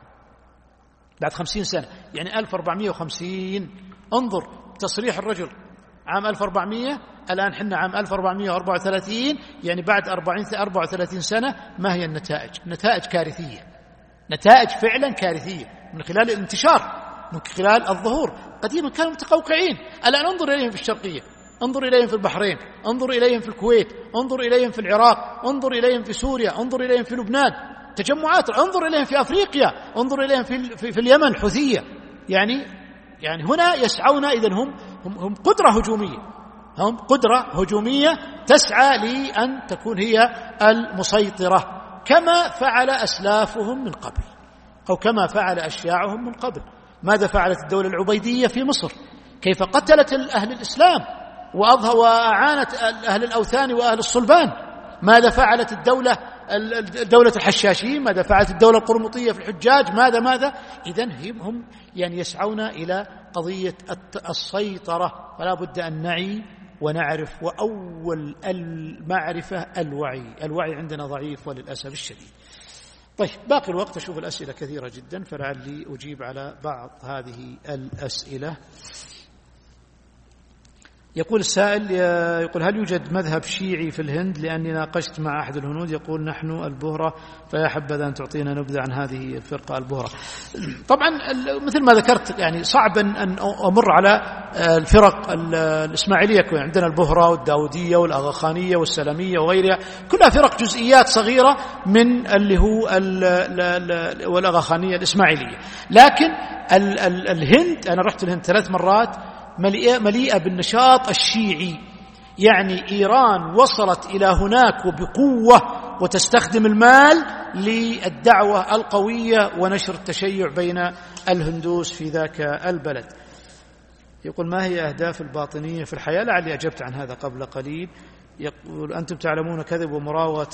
بعد خمسين سنة، يعني ألف وأربعمائة وخمسين. انظر تصريح الرجل عام ألف وأربعمائة، الآن حنا عام ألف وأربعمائة وأربعة وثلاثين، يعني بعد أربعة وثلاثين سنة. ما هي النتائج؟ نتائج كارثية، نتائج فعلا كارثية من خلال الانتشار، من خلال الظهور. قديما كانوا متقوقعين، الآن انظر إليهم في الشرقية، انظر إليهم في البحرين، انظر إليهم في الكويت، انظر إليهم في العراق، انظر إليهم في سوريا، انظر إليهم في لبنان، تجمعات، انظر إليهم في أفريقيا، انظر إليهم في, في, في اليمن الحوثية. يعني يعني هنا يسعون، إذن هم, هم, هم قدرة هجومية، هم قدرة هجومية تسعى لأن تكون هي المسيطرة، كما فعل أسلافهم من قبل أو كما فعل أشياعهم من قبل. ماذا فعلت الدولة العبيدية في مصر؟ كيف قتلت أهل الإسلام وأظهر وأعانت أهل الأوثان وأهل الصلبان. ماذا فعلت الدولة دولة الحشاشين؟ ماذا فعلت الدولة القرمطية في الحجاج؟ ماذا ماذا إذن هم يعني يسعون إلى قضية السيطرة. فلا بد أن نعي ونعرف، وأول المعرفة الوعي. الوعي عندنا ضعيف وللأسف الشديد. طيب باقي الوقت، أشوف الأسئلة كثيرة جدا فلعلي أجيب على بعض هذه الأسئلة. يقول السائل، يقول هل يوجد مذهب شيعي في الهند؟ لأني ناقشت مع أحد الهنود يقول نحن البهرة، فيا حبذا أن تعطينا نبذة عن هذه الفرقة البهرة. طبعا مثل ما ذكرت يعني صعب أن أمر على الفرق الإسماعيلية. عندنا البهرة والداودية والأغاخانية والسلمية وغيرها، كلها فرق جزئيات صغيرة من اللي هو والأغاخانية الإسماعيلية. لكن الهند، أنا رحت الهند ثلاث مرات، مليئة بالنشاط الشيعي. يعني إيران وصلت إلى هناك وبقوة وتستخدم المال للدعوة القوية ونشر التشيع بين الهندوس في ذاك البلد. يقول ما هي أهداف الباطنية في الحياة؟ لعلي أجبت عن هذا قبل قليل. يقول أنتم تعلمون كذب ومراوغة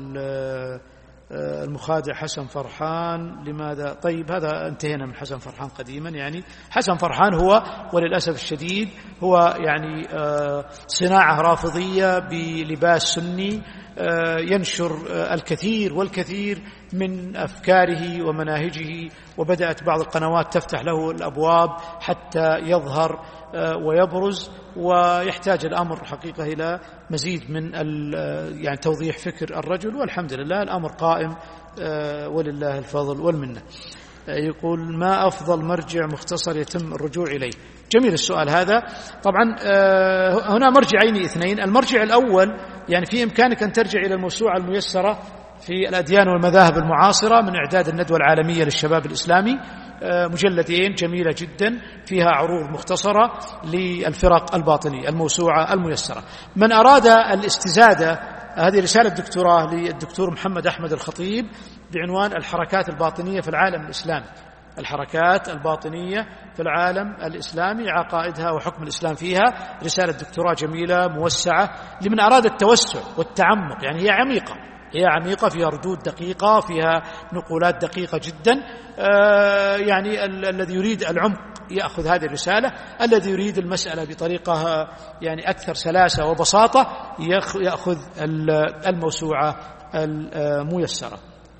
المخادع حسن فرحان لماذا؟ طيب هذا انتهينا من حسن فرحان قديما. يعني حسن فرحان هو وللأسف الشديد هو يعني صناعة رافضية بلباس سني، ينشر الكثير والكثير من أفكاره ومناهجه، وبدأت بعض القنوات تفتح له الأبواب حتى يظهر ويبرز، ويحتاج الأمر حقيقة إلى مزيد من يعني توضيح فكر الرجل، والحمد لله الأمر قائم ولله الفضل والمنة. يقول ما أفضل مرجع مختصر يتم الرجوع إليه؟ جميل السؤال هذا. طبعا هنا مرجعين اثنين. المرجع الأول يعني في إمكانك أن ترجع إلى الموسوعة الميسرة في الأديان والمذاهب المعاصرة من إعداد الندوة العالمية للشباب الإسلامي، مجلدين جميلة جدا فيها عروض مختصرة للفرق الباطنية، الموسوعة الميسرة. من أراد الاستزادة، هذه رسالة دكتوراه للدكتور محمد أحمد الخطيب بعنوان الحركات الباطنية في العالم الإسلامي، الحركات الباطنية في العالم الإسلامي، عقائدها وحكم الإسلام فيها. رسالة دكتوراه جميلة موسعة لمن أراد التوسع والتعمق، يعني هي عميقة، هي عميقة فيها ردود دقيقة، فيها نقولات دقيقة جدا. آه يعني ال- الذي يريد العمق يأخذ هذه الرسالة، الذي يريد المسألة بطريقة يعني أكثر سلاسة وبساطة يأخذ الموسوعة الميسرة.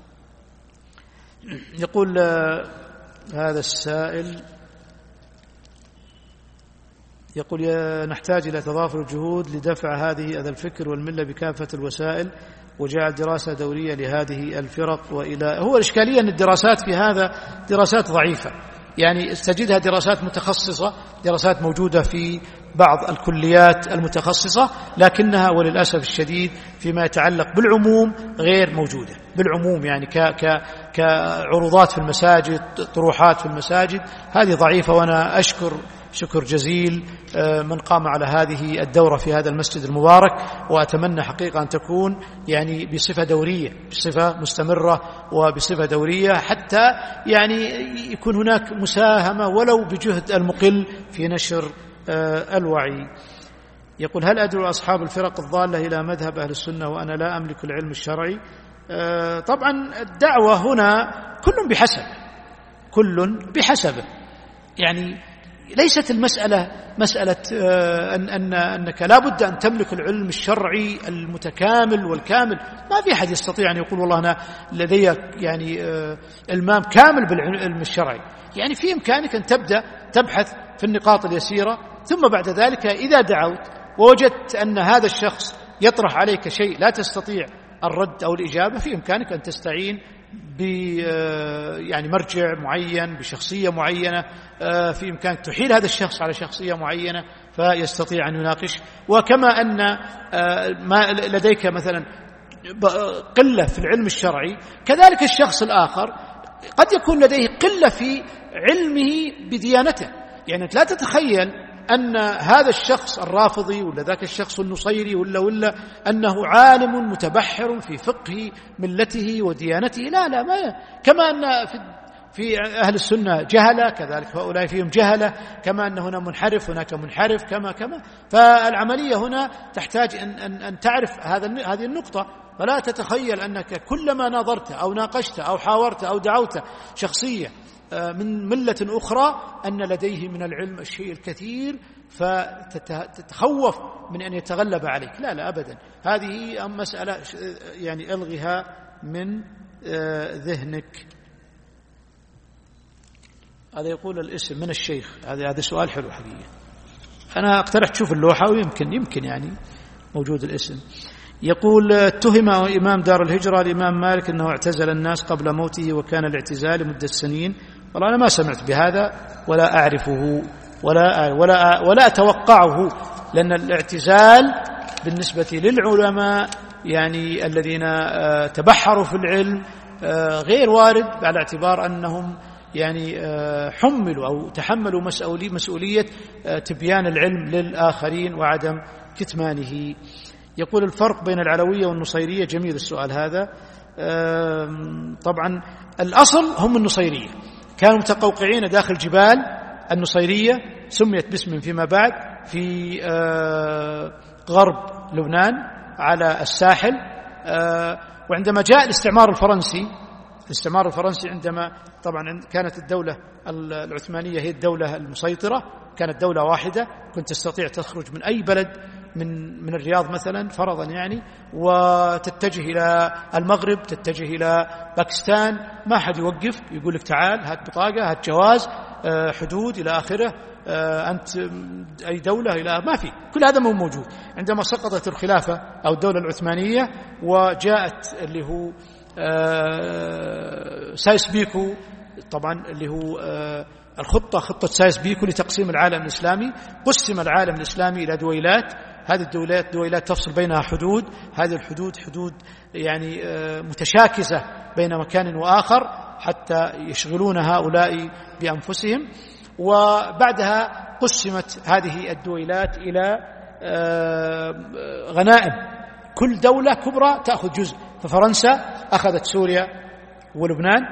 يقول آه هذا السائل، يقول نحتاج إلى تضافر الجهود لدفع هذه هذا الفكر والملة بكافة الوسائل، وجعل دراسة دورية لهذه الفرق. وإلى هو الإشكالية أن الدراسات في هذا دراسات ضعيفة، يعني تجدها دراسات متخصصة، دراسات موجودة في بعض الكليات المتخصصة، لكنها وللأسف الشديد فيما يتعلق بالعموم غير موجودة. بالعموم يعني ك ك كعروضات في المساجد، طروحات في المساجد، هذه ضعيفة. وأنا أشكر شكر جزيل من قام على هذه الدورة في هذا المسجد المبارك، وأتمنى حقيقة أن تكون يعني بصفة دورية، بصفة مستمرة وبصفة دورية، حتى يعني يكون هناك مساهمة ولو بجهد المقل في نشر الوعي. يقول هل أدعو أصحاب الفرق الضالة إلى مذهب أهل السنة وأنا لا أملك العلم الشرعي؟ طبعا الدعوة هنا كل بحسب، كل بحسبه، يعني ليست المسألة مسألة أن أن أنك لا بد أن تملك العلم الشرعي المتكامل والكامل. ما في أحد يستطيع أن يقول والله أنا لدي يعني إلمام كامل بالعلم الشرعي. يعني في إمكانك أن تبدأ تبحث في النقاط اليسيرة، ثم بعد ذلك إذا دعوت ووجدت أن هذا الشخص يطرح عليك شيء لا تستطيع الرد أو الإجابة، في إمكانك أن تستعين ب يعني مرجع معين، بشخصية معينة، في إمكانك تحيل هذا الشخص على شخصية معينة فيستطيع أن يناقش. وكما أن ما لديك مثلا قلة في العلم الشرعي، كذلك الشخص الآخر قد يكون لديه قلة في علمه بديانته. يعني لا تتخيل أن هذا الشخص الرافضي ولا ذاك الشخص النصيري ولا ولا أنه عالم متبحر في فقه ملته وديانته. لا لا ما كما أن في في أهل السنة جهلة، كذلك هؤلاء فيهم جهلة، كما أن هنا منحرف هناك منحرف، كما كما فالعملية هنا تحتاج أن أن, أن تعرف هذا هذه النقطة. فلا تتخيل أنك كلما ناظرت أو ناقشت أو حاورت أو دعوت شخصية من ملة أخرى أن لديه من العلم الشيء الكثير فتتخوف من أن يتغلب عليك. لا لا أبدا، هذه مسألة يعني ألغها من ذهنك. هذا يقول الاسم من الشيخ، هذا هذا سؤال حلو حقيقة. أنا أقترح تشوف اللوحة ويمكن يمكن يعني موجود الاسم. يقول اتهم إمام دار الهجرة الإمام مالك أنه اعتزل الناس قبل موته وكان الاعتزال مدة سنين. والله أنا ما سمعت بهذا ولا أعرفه ولا ولا ولا أتوقعه، لأن الاعتزال بالنسبة للعلماء يعني الذين تبحروا في العلم غير وارد، على اعتبار أنهم يعني حملوا أو تحملوا مسؤولية تبيان العلم للآخرين وعدم كتمانه. يقول الفرق بين العلوية والنصيرية، جميل السؤال هذا. طبعا الأصل هم النصيرية، كانوا متقوقعين داخل جبال النصيرية، سميت باسم فيما بعد، في غرب لبنان على الساحل. وعندما جاء الاستعمار الفرنسي الاستعمار الفرنسي عندما طبعا كانت الدولة العثمانية هي الدولة المسيطرة، كانت دولة واحدة، كنت تستطيع تخرج من أي بلد من من الرياض مثلا فرضا يعني، وتتجه إلى المغرب، تتجه إلى باكستان، ما حد يوقف، يقول لك تعال هات بطاقة، هات جواز، حدود إلى آخره، أنت أي دولة إلى ما في، كل هذا مو موجود. عندما سقطت الخلافة أو الدولة العثمانية وجاءت اللي هو سايس بيكو، طبعا اللي هو الخطة خطة سايس بيكو لتقسيم العالم الإسلامي، قسم العالم الإسلامي إلى دويلات، هذه الدولات دويلات تفصل بينها حدود، هذه الحدود حدود يعني متشاكسة بين مكان وآخر حتى يشغلون هؤلاء بأنفسهم. وبعدها قسمت هذه الدويلات إلى غنائم، كل دولة كبرى تأخذ جزء، ففرنسا أخذت سوريا ولبنان،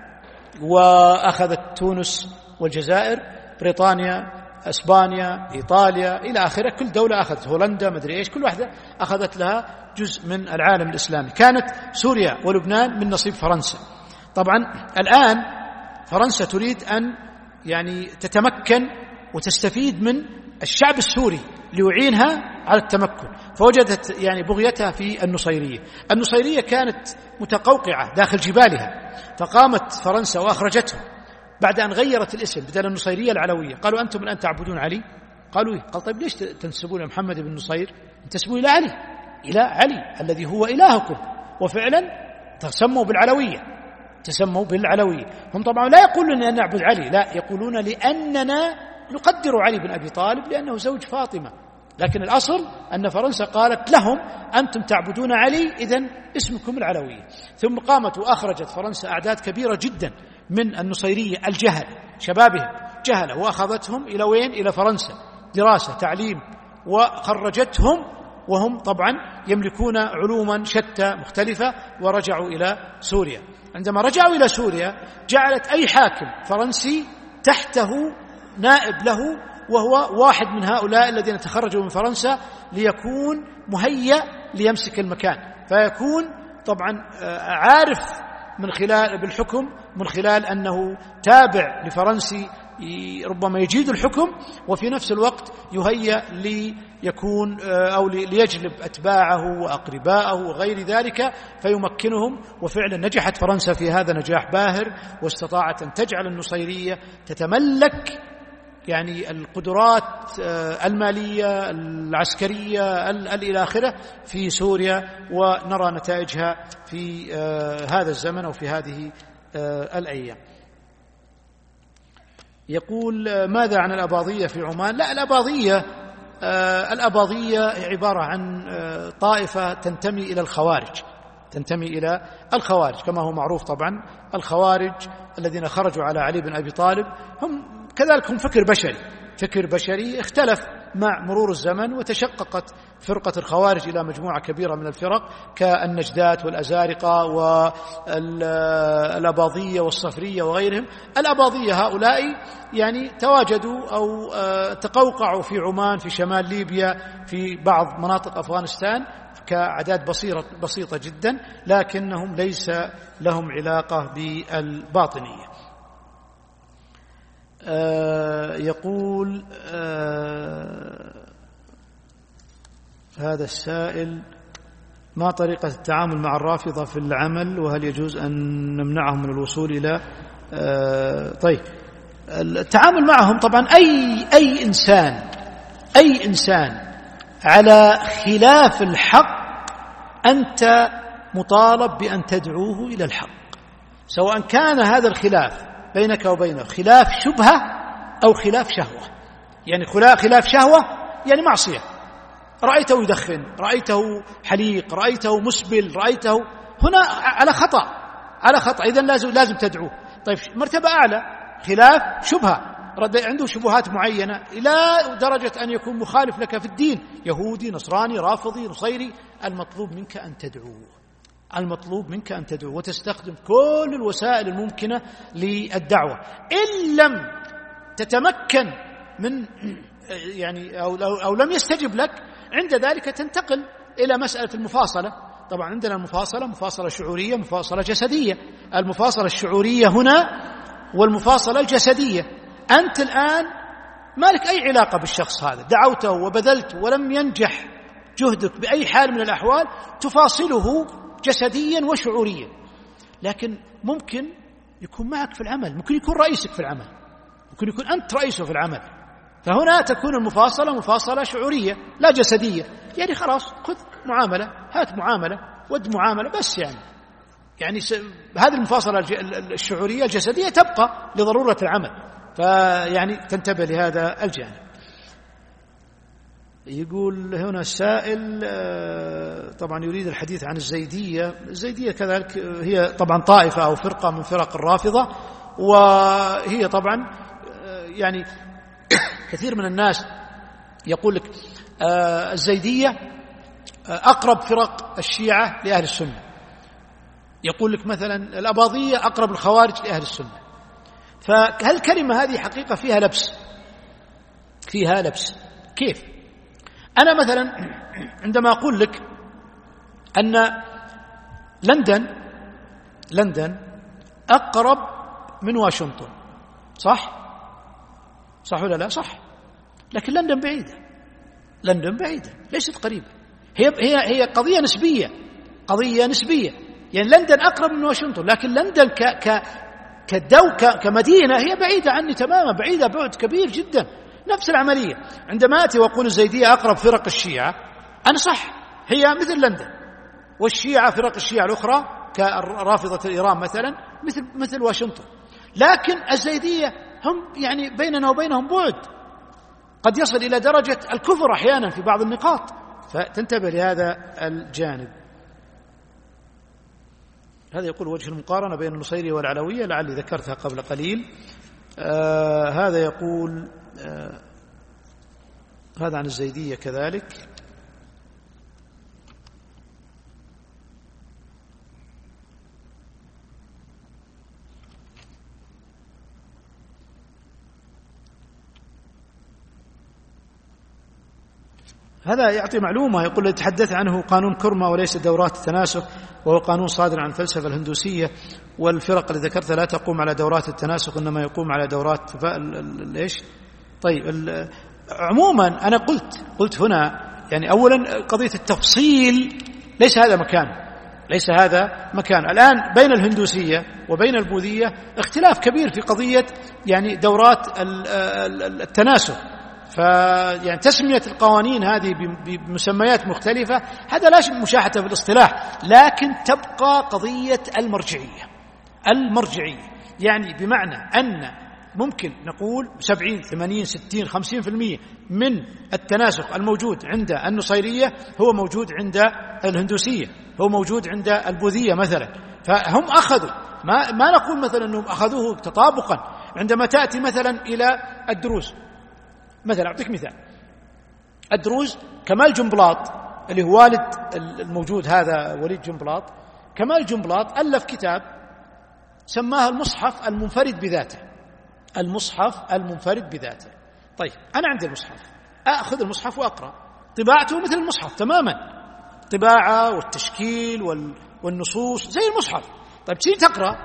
وأخذت تونس والجزائر، بريطانيا، إسبانيا، إيطاليا إلى آخره، كل دولة أخذت، هولندا مدري إيش، كل واحدة أخذت لها جزء من العالم الإسلامي. كانت سوريا ولبنان من نصيب فرنسا. طبعا الآن فرنسا تريد أن يعني تتمكن وتستفيد من الشعب السوري ليعينها على التمكن، فوجدت يعني بغيتها في النصيرية. النصيرية كانت متقوقعة داخل جبالها، فقامت فرنسا وأخرجتهم بعد أن غيرت الاسم، بدل النصيرية العلوية. قالوا أنتم الآن تعبدون علي؟ قالوا إيه؟ قال طيب ليش تنسبون محمد بن نصير؟ تنسبون إلى علي، إلى علي الذي هو إلهكم. وفعلا تسموا بالعلوية، تسموا بالعلوية. هم طبعا لا يقولون أن نعبد علي، لا، يقولون لأننا نقدر علي بن أبي طالب لأنه زوج فاطمة، لكن الأصل أن فرنسا قالت لهم أنتم تعبدون علي، إذن اسمكم العلوية. ثم قامت وأخرجت فرنسا أعداد كبيرة جدا من النصيرية الجهل، شبابهم جهلة، وأخذتهم إلى وين؟ إلى فرنسا، دراسة تعليم، وخرجتهم وهم طبعا يملكون علوما شتى مختلفة، ورجعوا إلى سوريا. عندما رجعوا إلى سوريا جعلت أي حاكم فرنسي تحته نائب له، وهو واحد من هؤلاء الذين تخرجوا من فرنسا، ليكون مهيأ ليمسك المكان، فيكون طبعا عارف من خلال بالحكم، من خلال أنه تابع لفرنسي ربما يجيد الحكم، وفي نفس الوقت يهيأ ليكون أو ليجلب أتباعه وأقرباءه وغير ذلك فيمكنهم. وفعلا نجحت فرنسا في هذا نجاح باهر، واستطاعت أن تجعل النصيرية تتملك يعني القدرات المالية العسكرية إلى آخره في سوريا، ونرى نتائجها في هذا الزمن أو في هذه الأيام. يقول ماذا عن الأباضية في عمان؟ لا، الأباضية الأباضية عبارة عن طائفة تنتمي إلى الخوارج، تنتمي إلى الخوارج كما هو معروف. طبعا الخوارج الذين خرجوا على علي بن أبي طالب هم كذلك هم فكر بشري، فكر بشري اختلف مع مرور الزمن، وتشققت فرقة الخوارج إلى مجموعة كبيرة من الفرق كالنجدات والأزارقة والأباضية والصفرية وغيرهم. الأباضية هؤلاء يعني تواجدوا أو تقوقعوا في عمان، في شمال ليبيا، في بعض مناطق أفغانستان كأعداد بسيطة بسيطة جدا، لكنهم ليس لهم علاقة بالباطنية. آه يقول آه هذا السائل: ما طريقة التعامل مع الرافضة في العمل، وهل يجوز أن نمنعهم من الوصول إلى آه طيب التعامل معهم؟ طبعا أي أي إنسان أي إنسان على خلاف الحق أنت مطالب بأن تدعوه إلى الحق، سواء كان هذا الخلاف بينك وبينه خلاف شبهة أو خلاف شهوة. يعني خلاف شهوة يعني معصية، رأيته يدخن، رأيته حليق، رأيته مسبل، رأيته هنا على خطأ على خطأ إذن لازم لازم تدعوه. طيب مرتبة أعلى خلاف شبهة، عنده شبهات معينة إلى درجة أن يكون مخالف لك في الدين، يهودي، نصراني، رافضي، نصيري، المطلوب منك أن تدعوه، المطلوب منك أن تدعو وتستخدم كل الوسائل الممكنة للدعوة. إن لم تتمكن من يعني أو, أو, أو لم يستجب لك، عند ذلك تنتقل إلى مسألة المفاصلة. طبعا عندنا المفاصلة مفاصلة شعورية، مفاصلة جسدية. المفاصلة الشعورية هنا والمفاصلة الجسدية، أنت الآن ما لك أي علاقة بالشخص هذا، دعوته وبذلت ولم ينجح جهدك بأي حال من الأحوال، تفاصله جسديا وشعوريا، لكن ممكن يكون معك في العمل، ممكن يكون رئيسك في العمل، ممكن يكون أنت رئيسه في العمل. فهنا تكون المفاصلة مفاصلة شعورية لا جسدية، يعني خلاص خذ معاملة، هات معاملة، ود معاملة بس. يعني يعني هذه المفاصلة الشعورية الجسدية تبقى لضرورة العمل، فيعني تنتبه لهذا الجانب. يقول هنا السائل طبعا يريد الحديث عن الزيدية. الزيدية كذلك هي طبعا طائفة أو فرقة من فرق الرافضة، وهي طبعا يعني كثير من الناس يقول لك الزيدية أقرب فرق الشيعة لأهل السنة، يقول لك مثلا الأباضية أقرب الخوارج لأهل السنة. فهالكلمة هذه حقيقة فيها لبس، فيها لبس. كيف؟ أنا مثلا عندما أقول لك أن لندن لندن أقرب من واشنطن، صح؟ صح ولا لا؟ صح. لكن لندن بعيدة، لندن بعيدة ليست قريبة. هي هي هي قضية نسبية، قضية نسبية. يعني لندن أقرب من واشنطن، لكن لندن ك ك كدو كمدينة هي بعيدة عني تماما، بعيدة بعد كبير جدا. نفس العملية عندما أتي وأقول الزيدية أقرب فرق الشيعة، أنا صح، هي مثل لندن، والشيعة فرق الشيعة الأخرى كرافضة إيران مثلا مثل مثل واشنطن. لكن الزيدية هم يعني بيننا وبينهم بعد قد يصل إلى درجة الكفر أحيانا في بعض النقاط، فتنتبه لهذا الجانب. هذا يقول وجه المقارنة بين النصيرية والعلوية، لعلي ذكرتها قبل قليل. آه هذا يقول آه هذا عن الزيدية كذلك. هذا يعطي معلومة، يقول يتحدث عنه قانون كرما وليس دورات التناسخ، وهو قانون صادر عن الفلسفة الهندوسية، والفرق اللي ذكرتها لا تقوم على دورات التناسخ، إنما يقوم على دورات ليش. طيب عموما أنا قلت قلت هنا يعني أولا قضية التفصيل ليس هذا مكان، ليس هذا مكان. الآن بين الهندوسية وبين البوذية اختلاف كبير في قضية يعني دورات التناسخ، فيعني تسمية القوانين هذه بمسميات مختلفة هذا لا مشاحة في الاصطلاح، لكن تبقى قضية المرجعية. المرجعية يعني بمعنى أن ممكن نقول سبعين ثمانين ستين خمسين في المية من التناسخ الموجود عند النصيرية هو موجود عند الهندوسية، هو موجود عند البوذية مثلا. فهم أخذوا، ما, ما نقول مثلا أنهم أخذوه تطابقا. عندما تأتي مثلا إلى الدروز مثلا، أعطيك مثال، الدروز كمال جنبلاط اللي هو والد الموجود هذا وليد جنبلاط، كمال جنبلاط ألف كتاب سماه المصحف المنفرد بذاته، المصحف المنفرد بذاته. طيب أنا عندي المصحف، أخذ المصحف وأقرأ، طباعته مثل المصحف تماما، طباعة والتشكيل والنصوص زي المصحف. طيب تيجي تقرأ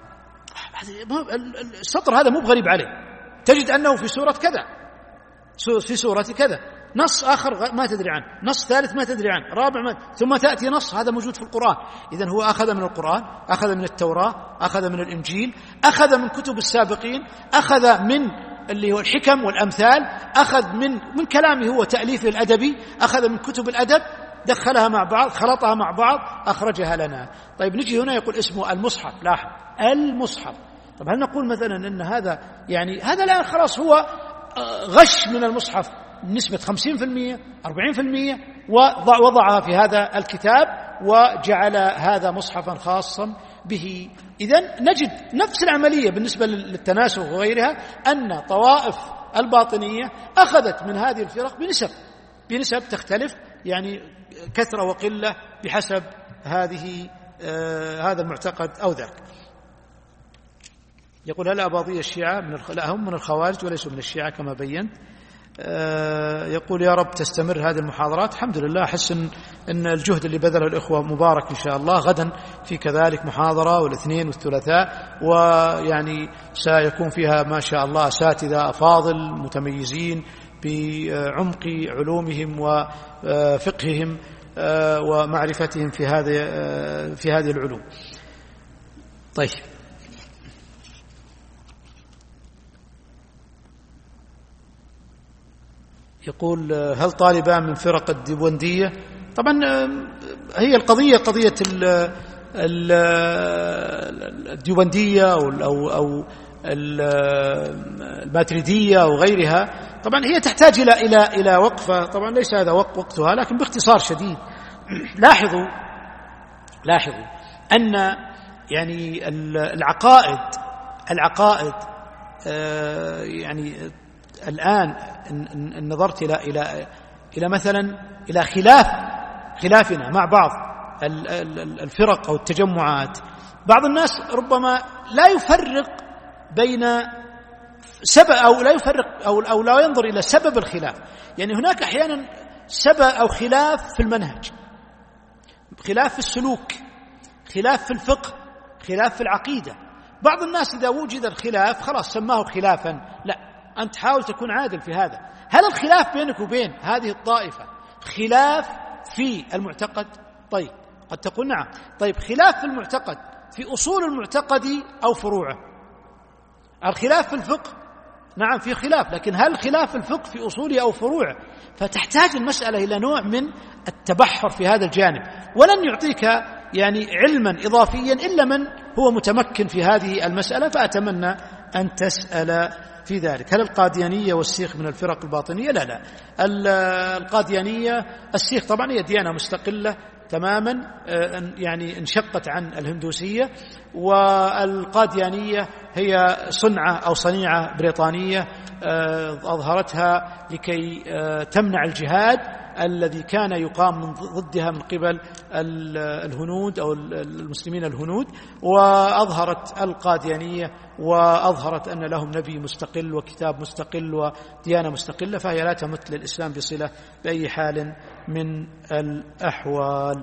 السطر هذا مو بغريب عليه، تجد أنه في سورة كذا، في سورة كذا، نص آخر ما تدري عنه، نص ثالث ما تدري عنه، رابع ما، ثم تأتي نص هذا موجود في القرآن. إذن هو أخذ من القرآن، أخذ من التوراة، أخذ من الإنجيل، أخذ من كتب السابقين، أخذ من اللي هو الحكم والأمثال، أخذ من من كلامه هو تأليفه الأدبي، أخذ من كتب الأدب، دخلها مع بعض، خلطها مع بعض، أخرجها لنا. طيب نجي هنا يقول اسمه المصحف، لاحظ المصحف. طب هل نقول مثلا أن هذا يعني هذا الآن خلاص هو غش من المصحف نسبة خمسين في المية أربعين في المية ووضعها في هذا الكتاب وجعل هذا مصحفا خاصا به. إذن نجد نفس العملية بالنسبة للتناسخ وغيرها، أن طوائف الباطنية أخذت من هذه الفرق بنسب بنسب تختلف، يعني كثرة وقلة بحسب هذه آه هذا المعتقد أو ذاك. يقول هل أباضية الشيعة من الخ... لا هم من الخوارج وليسوا من الشيعة كما بينت. يقول يا رب تستمر هذه المحاضرات. الحمد لله، أحس أن الجهد اللي بذله الإخوة مبارك إن شاء الله. غدا في كذلك محاضرة، والاثنين والثلاثاء، ويعني سيكون فيها ما شاء الله أساتذة أفاضل متميزين بعمق علومهم وفقههم ومعرفتهم في هذه في هذه العلوم. طيب، يقول هل طالبان من فرق الديوبندية؟ طبعا هي القضية قضية الديوبندية أو أو الماتريدية أو غيرها، طبعا هي تحتاج إلى إلى إلى وقفة. طبعا ليس هذا وقتها، لكن باختصار شديد لاحظوا لاحظوا أن يعني العقائد العقائد يعني الآن إن نظرت إلى إلى إلى مثلا إلى خلاف خلافنا مع بعض الفرق أو التجمعات، بعض الناس ربما لا يفرق بين سبب أو لا يفرق أو أو لا ينظر إلى سبب الخلاف. يعني هناك أحيانا سبب أو خلاف في المنهج، خلاف في السلوك، خلاف في الفقه، خلاف في العقيدة. بعض الناس إذا وجد الخلاف خلاص سماه خلافا. لا، أنت حاول تكون عادل في هذا. هل الخلاف بينك وبين هذه الطائفة خلاف في المعتقد؟ طيب، قد تقول نعم. طيب، خلاف في المعتقد في أصول المعتقد أو فروعه. الخلاف في الفقه، نعم في خلاف، لكن هل خلاف الفقه في أصوله أو فروعه؟ فتحتاج المسألة إلى نوع من التبحر في هذا الجانب، ولن يعطيك يعني علما إضافيا إلا من هو متمكن في هذه المسألة. فأتمنى أن تسأل في ذلك. هل القاديانية والسيخ من الفرق الباطنية؟ لا لا، القاديانية السيخ طبعا هي ديانة مستقلة تماما، يعني انشقت عن الهندوسية، والقاديانية هي صنعة أو صنيعة بريطانية أظهرتها لكي تمنع الجهاد الذي كان يقام من ضدها من قبل الهنود أو المسلمين الهنود، وأظهرت القاديانية وأظهرت أن لهم نبي مستقل وكتاب مستقل وديانة مستقلة، فهي لا تمت للإسلام بصلة بأي حال من الأحوال.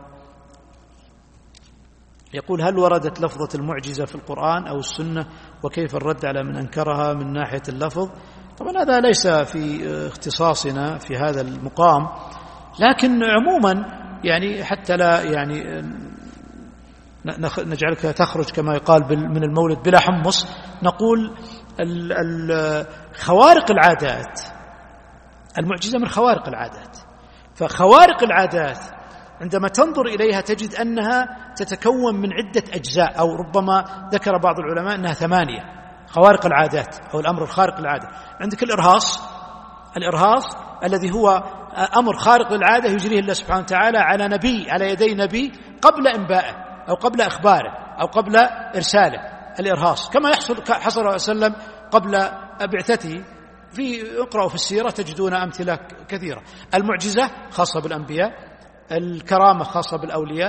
يقول هل وردت لفظة المعجزة في القرآن أو السنة، وكيف الرد على من أنكرها من ناحية اللفظ؟ طبعا هذا ليس في اختصاصنا في هذا المقام، لكن عموما يعني حتى لا يعني نجعلك تخرج كما يقال من المولد بلا حمص، نقول خوارق العادات، المعجزة من خوارق العادات. فخوارق العادات عندما تنظر إليها تجد أنها تتكون من عدة أجزاء، أو ربما ذكر بعض العلماء أنها ثمانية خوارق العادات أو الأمر الخارق للعادة. عندك الإرهاص، الإرهاص الذي هو أمر خارق للعادة يجريه الله سبحانه وتعالى على نبي، على يدي نبي قبل إنبائه أو قبل إخباره أو قبل إرساله. الإرهاص كما يحصل حصل عليه وسلم قبل بعثته، في اقرأوا في السيرة تجدون أمثلة كثيرة. المعجزة خاصة بالأنبياء، الكرامة خاصة بالأولياء،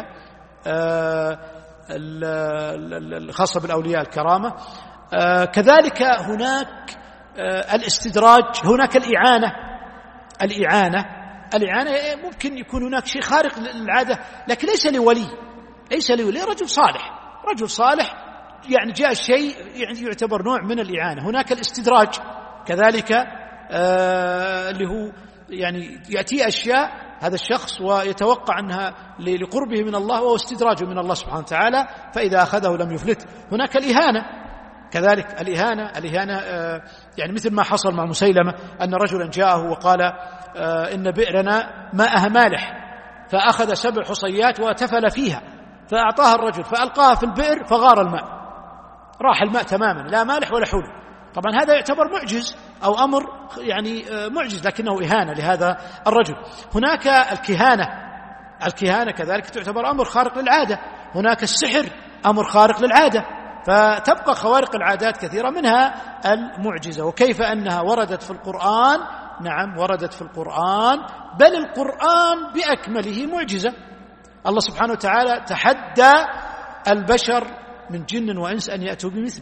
الخاصة بالأولياء الكرامة، كذلك هناك الاستدراج، هناك الإعانة. الإعانة الإعانة ممكن يكون هناك شيء خارق للعادة لكن ليس لولي، ليس لولي رجل صالح، رجل صالح يعني جاء الشيء يعني يعتبر نوع من الإعانة. هناك الاستدراج كذلك آه اللي هو يعني يأتي أشياء هذا الشخص ويتوقع أنها لقربه من الله وهو استدراجه من الله سبحانه وتعالى، فإذا أخذه لم يفلت. هناك الإهانة كذلك، الإهانة الإهانة آه يعني مثل ما حصل مع مسيلمة أن رجلا جاءه وقال آه إن بئرنا ماءها مالح، فأخذ سبع حصيات وتفل فيها فأعطاها الرجل فألقاها في البئر فغار الماء، راح الماء تماما لا مالح ولا حلو. طبعا هذا يعتبر معجز أو أمر يعني معجز لكنه إهانة لهذا الرجل. هناك الكهانة، الكهانة كذلك تعتبر أمر خارق للعادة. هناك السحر أمر خارق للعادة. فتبقى خوارق العادات كثيرة منها المعجزة. وكيف أنها وردت في القرآن؟ نعم وردت في القرآن، بل القرآن بأكمله معجزة. الله سبحانه وتعالى تحدى البشر من جن وإنس أن يأتوا بمثله.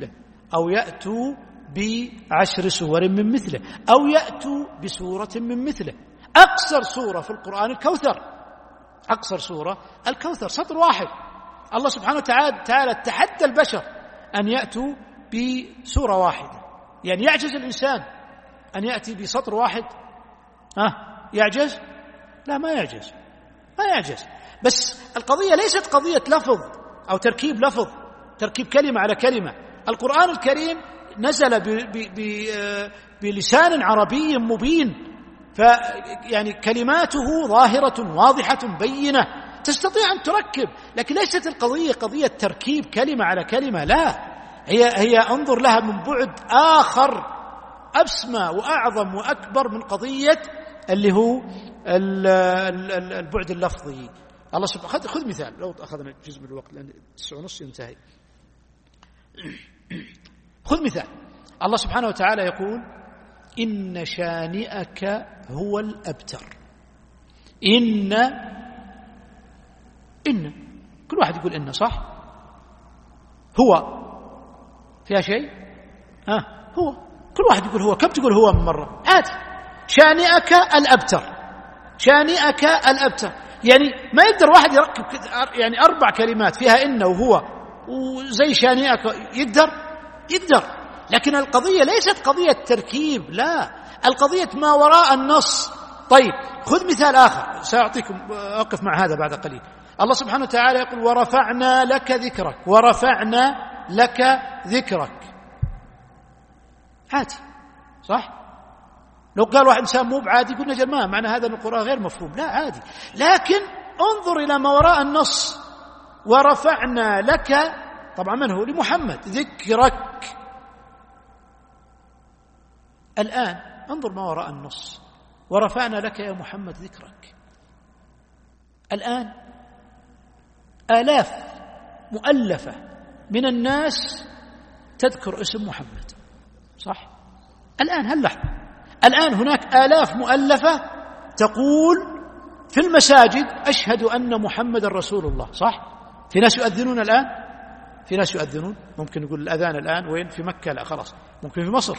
أو يأتوا بعشر سور من مثله أو يأتوا بسورة من مثله. أقصر سورة في القرآن الكوثر، أقصر سورة الكوثر سطر واحد. الله سبحانه وتعالى تحدى البشر أن يأتوا بسورة واحدة. يعني يعجز الإنسان أن يأتي بسطر واحد؟ ها يعجز؟ لا ما يعجز، ما يعجز. بس القضية ليست قضية لفظ أو تركيب لفظ، تركيب كلمة على كلمة. القرآن الكريم نزل ب ب ب بلسان عربي مبين، فيعني كلماته ظاهرة واضحة بينة تستطيع أن تركب، لكن ليست القضية قضية تركيب كلمة على كلمة، لا، هي هي انظر لها من بعد آخر أبسمى وأعظم وأكبر من قضية اللي هو البعد اللفظي. الله سبحانه خذ خذ مثال، لو أخذنا جزء من الوقت لأن تسعة ونص ينتهي. خذ مثال، الله سبحانه وتعالى يقول إن شانئك هو الأبتر. إن إن كل واحد يقول إن، صح؟ هو فيها شيء؟ ها هو كل واحد يقول هو. كم تقول هو من مرة؟ عادي. شانئك الأبتر، شانئك الأبتر، يعني ما يقدر واحد يركب يعني أربع كلمات فيها إن وهو وزي شانئك، يقدر يقدر لكن القضية ليست قضية تركيب، لا، القضية ما وراء النص. طيب خذ مثال آخر سأعطيكم، أقف مع هذا بعد قليل. الله سبحانه وتعالى يقول ورفعنا لك ذكرك، ورفعنا لك ذكرك، عادي صح؟ لو قال واحد إنسان مو بعادي قلنا يا جماعة معنى هذا القرآن غير مفهوم، لا عادي، لكن انظر إلى ما وراء النص. ورفعنا لك، طبعا من هو؟ لمحمد، ذكرك. الآن انظر ما وراء النص، ورفعنا لك يا محمد ذكرك. الآن آلاف مؤلفة من الناس تذكر اسم محمد، صح؟ الآن هل لحظة، الآن هناك آلاف مؤلفة تقول في المساجد أشهد أن محمد رسول الله، صح؟ في ناس يؤذنون الآن، في ناس يؤذنون، ممكن يقول الأذان الآن وين؟ في مكة؟ لا خلاص، ممكن في مصر،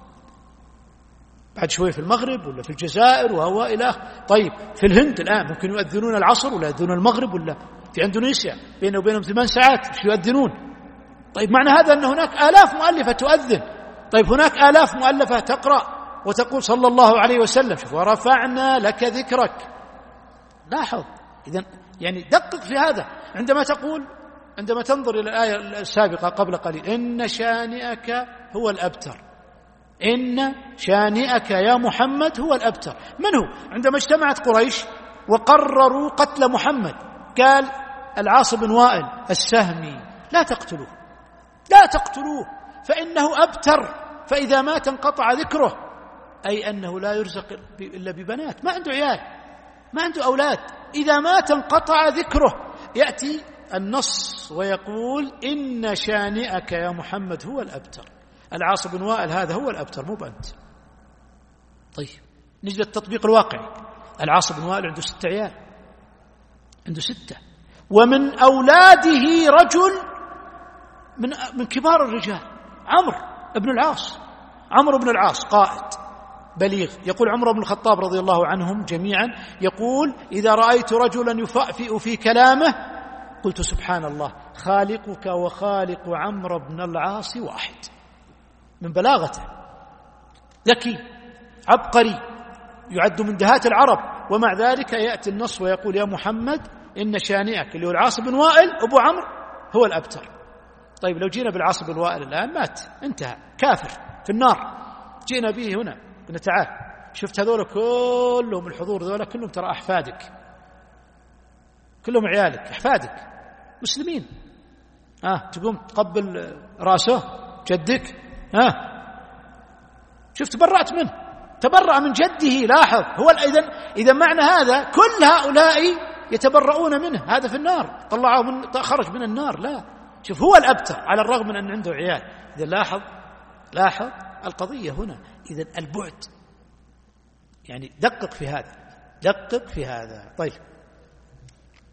بعد شوي في المغرب ولا في الجزائر وهو إلى. طيب في الهند الآن ممكن يؤذنون العصر ولا يؤذنون المغرب، ولا في اندونيسيا بينه وبينهم ثمان ساعات مش يؤذنون. طيب معنى هذا أن هناك آلاف مؤلفة تؤذن. طيب هناك آلاف مؤلفة تقرأ وتقول صلى الله عليه وسلم. شوف ورفعنا لك ذكرك، لاحظ. إذن يعني دقق في هذا عندما تقول، عندما تنظر إلى الآية السابقة قبل قليل، إن شانئك هو الأبتر، إن شانئك يا محمد هو الأبتر. من هو؟ عندما اجتمعت قريش وقرروا قتل محمد قال العاص بن وائل السهمي لا تقتلوه، لا تقتلوه فإنه أبتر، فإذا مات انقطع ذكره، أي أنه لا يرزق إلا ببنات، ما عنده عيال، ما عنده أولاد، إذا مات انقطع ذكره. يأتي النص ويقول إن شانئك يا محمد هو الأبتر، العاص بن وائل هذا هو الأبتر مو بأنت. طيب نجد التطبيق الواقعي، العاص بن وائل عنده ستة عيال، عنده ستة، ومن أولاده رجل من من كبار الرجال، عمرو بن العاص، عمرو بن العاص قائد بليغ. يقول عمر بن الخطاب رضي الله عنهم جميعا، يقول إذا رأيت رجلا يفأفئ في كلامه قلت سبحان الله خالقك وخالق عمرو بن العاص واحد. من بلاغته، ذكي عبقري يعد من دهاة العرب، ومع ذلك يأتي النص ويقول يا محمد إن شانئك اللي هو العاص بن وائل أبو عمرو هو الأبتر. طيب لو جينا بالعاص بن وائل الآن مات، انتهى، كافر في النار، جينا به هنا قلنا تعال شفت هذول كلهم، الحضور ذولا كلهم ترى أحفادك، كلهم عيالك أحفادك مسلمين، آه تقوم تقبل رأسه جدك، ها آه. شفت برأت منه، تبرأ من جده. لاحظ هو إذن إذا معنى هذا كل هؤلاء يتبرؤون منه، هذا في النار، طلعه من خرج من النار، لا، شوف هو الأبتر على الرغم من أن عنده عيال. إذا لاحظ لاحظ القضية هنا، إذن البعد، يعني دقق في هذا، دقق في هذا. طيب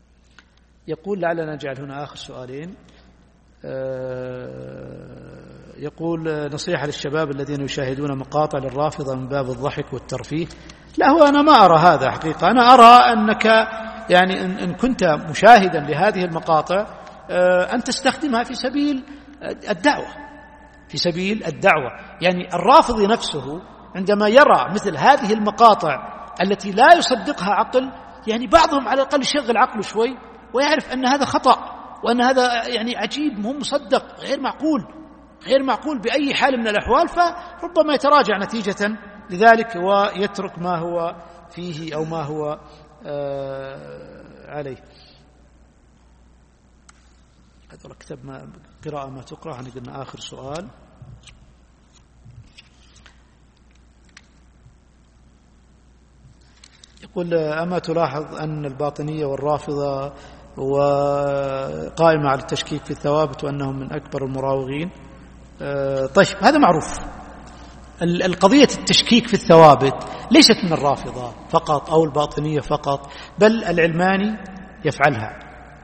يقول لعلنا نجعل هنا آخر سؤالين. أه يقول نصيحة للشباب الذين يشاهدون مقاطع للرافضة من باب الضحك والترفيه. لا، هو أنا ما أرى هذا حقيقة. أنا أرى أنك يعني إن كنت مشاهدا لهذه المقاطع أن تستخدمها في سبيل الدعوة، في سبيل الدعوة. يعني الرافضي نفسه عندما يرى مثل هذه المقاطع التي لا يصدقها عقل، يعني بعضهم على الأقل يشغل عقله شوي ويعرف أن هذا خطأ، وأن هذا يعني عجيب، مو مصدق، غير معقول، غير معقول بأي حال من الأحوال، فربما يتراجع نتيجة لذلك ويترك ما هو فيه أو ما هو آه عليه. هذا كتاب ما قراءة ما تقرأ. احنا قلنا آخر سؤال. يقول أما تلاحظ أن الباطنية والرافضة وقائمة على التشكيك في الثوابت وأنهم من أكبر المراوغين؟ طيب، هذا معروف. القضية التشكيك في الثوابت ليست من الرافضة فقط أو الباطنية فقط، بل العلماني يفعلها،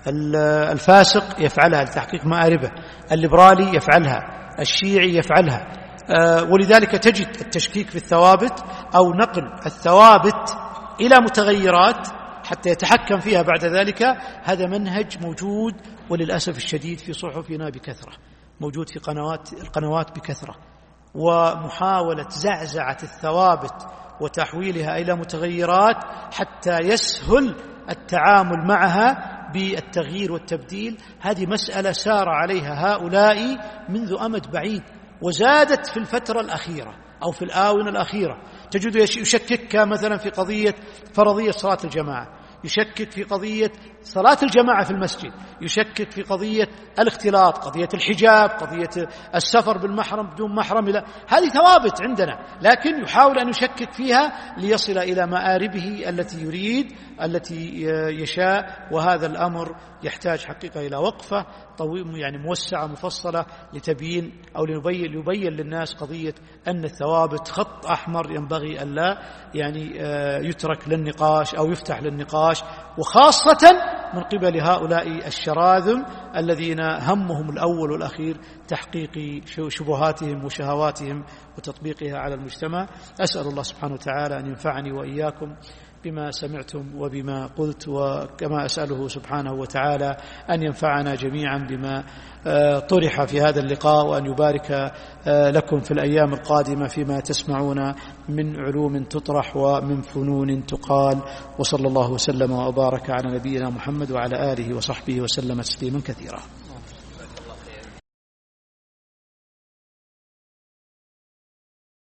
الفاسق يفعلها لتحقيق مآربه، الليبرالي يفعلها، الشيعي يفعلها. ولذلك تجد التشكيك في الثوابت أو نقل الثوابت إلى متغيرات حتى يتحكم فيها بعد ذلك، هذا منهج موجود وللأسف الشديد في صحفنا بكثرة، موجود في قنوات القنوات بكثرة. ومحاولة زعزعة الثوابت وتحويلها إلى متغيرات حتى يسهل التعامل معها بالتغيير والتبديل، هذه مسألة سار عليها هؤلاء منذ أمد بعيد، وزادت في الفترة الأخيرة أو في الآونة الأخيرة. تجد يشكك مثلا في قضية فرضية صلاة الجماعة، يشكك في قضية صلاة الجماعة في المسجد، يشكك في قضية الاختلاط، قضية الحجاب، قضية السفر بالمحرم بدون محرم. لا، هذه ثوابت عندنا، لكن يحاول أن يشكك فيها ليصل إلى مآربه التي يريد، التي يشاء. وهذا الأمر يحتاج حقيقة إلى وقفة طويلة يعني موسعة مفصلة لتبيين أو ليبين, ليبين للناس قضية أن الثوابت خط أحمر ينبغي أن لا يعني يترك للنقاش أو يفتح للنقاش، وخاصة من قبل هؤلاء الشراذم الذين همهم الأول والأخير تحقيق شبهاتهم وشهواتهم وتطبيقها على المجتمع. أسأل الله سبحانه وتعالى أن ينفعني وإياكم بما سمعتم وبما قلت، وكما أسأله سبحانه وتعالى أن ينفعنا جميعا بما طرح في هذا اللقاء، وأن يبارك لكم في الأيام القادمة فيما تسمعون من علوم تطرح ومن فنون تقال. وصلى الله وسلم وبارك على نبينا محمد وعلى آله وصحبه وسلم تسليما كثيرا.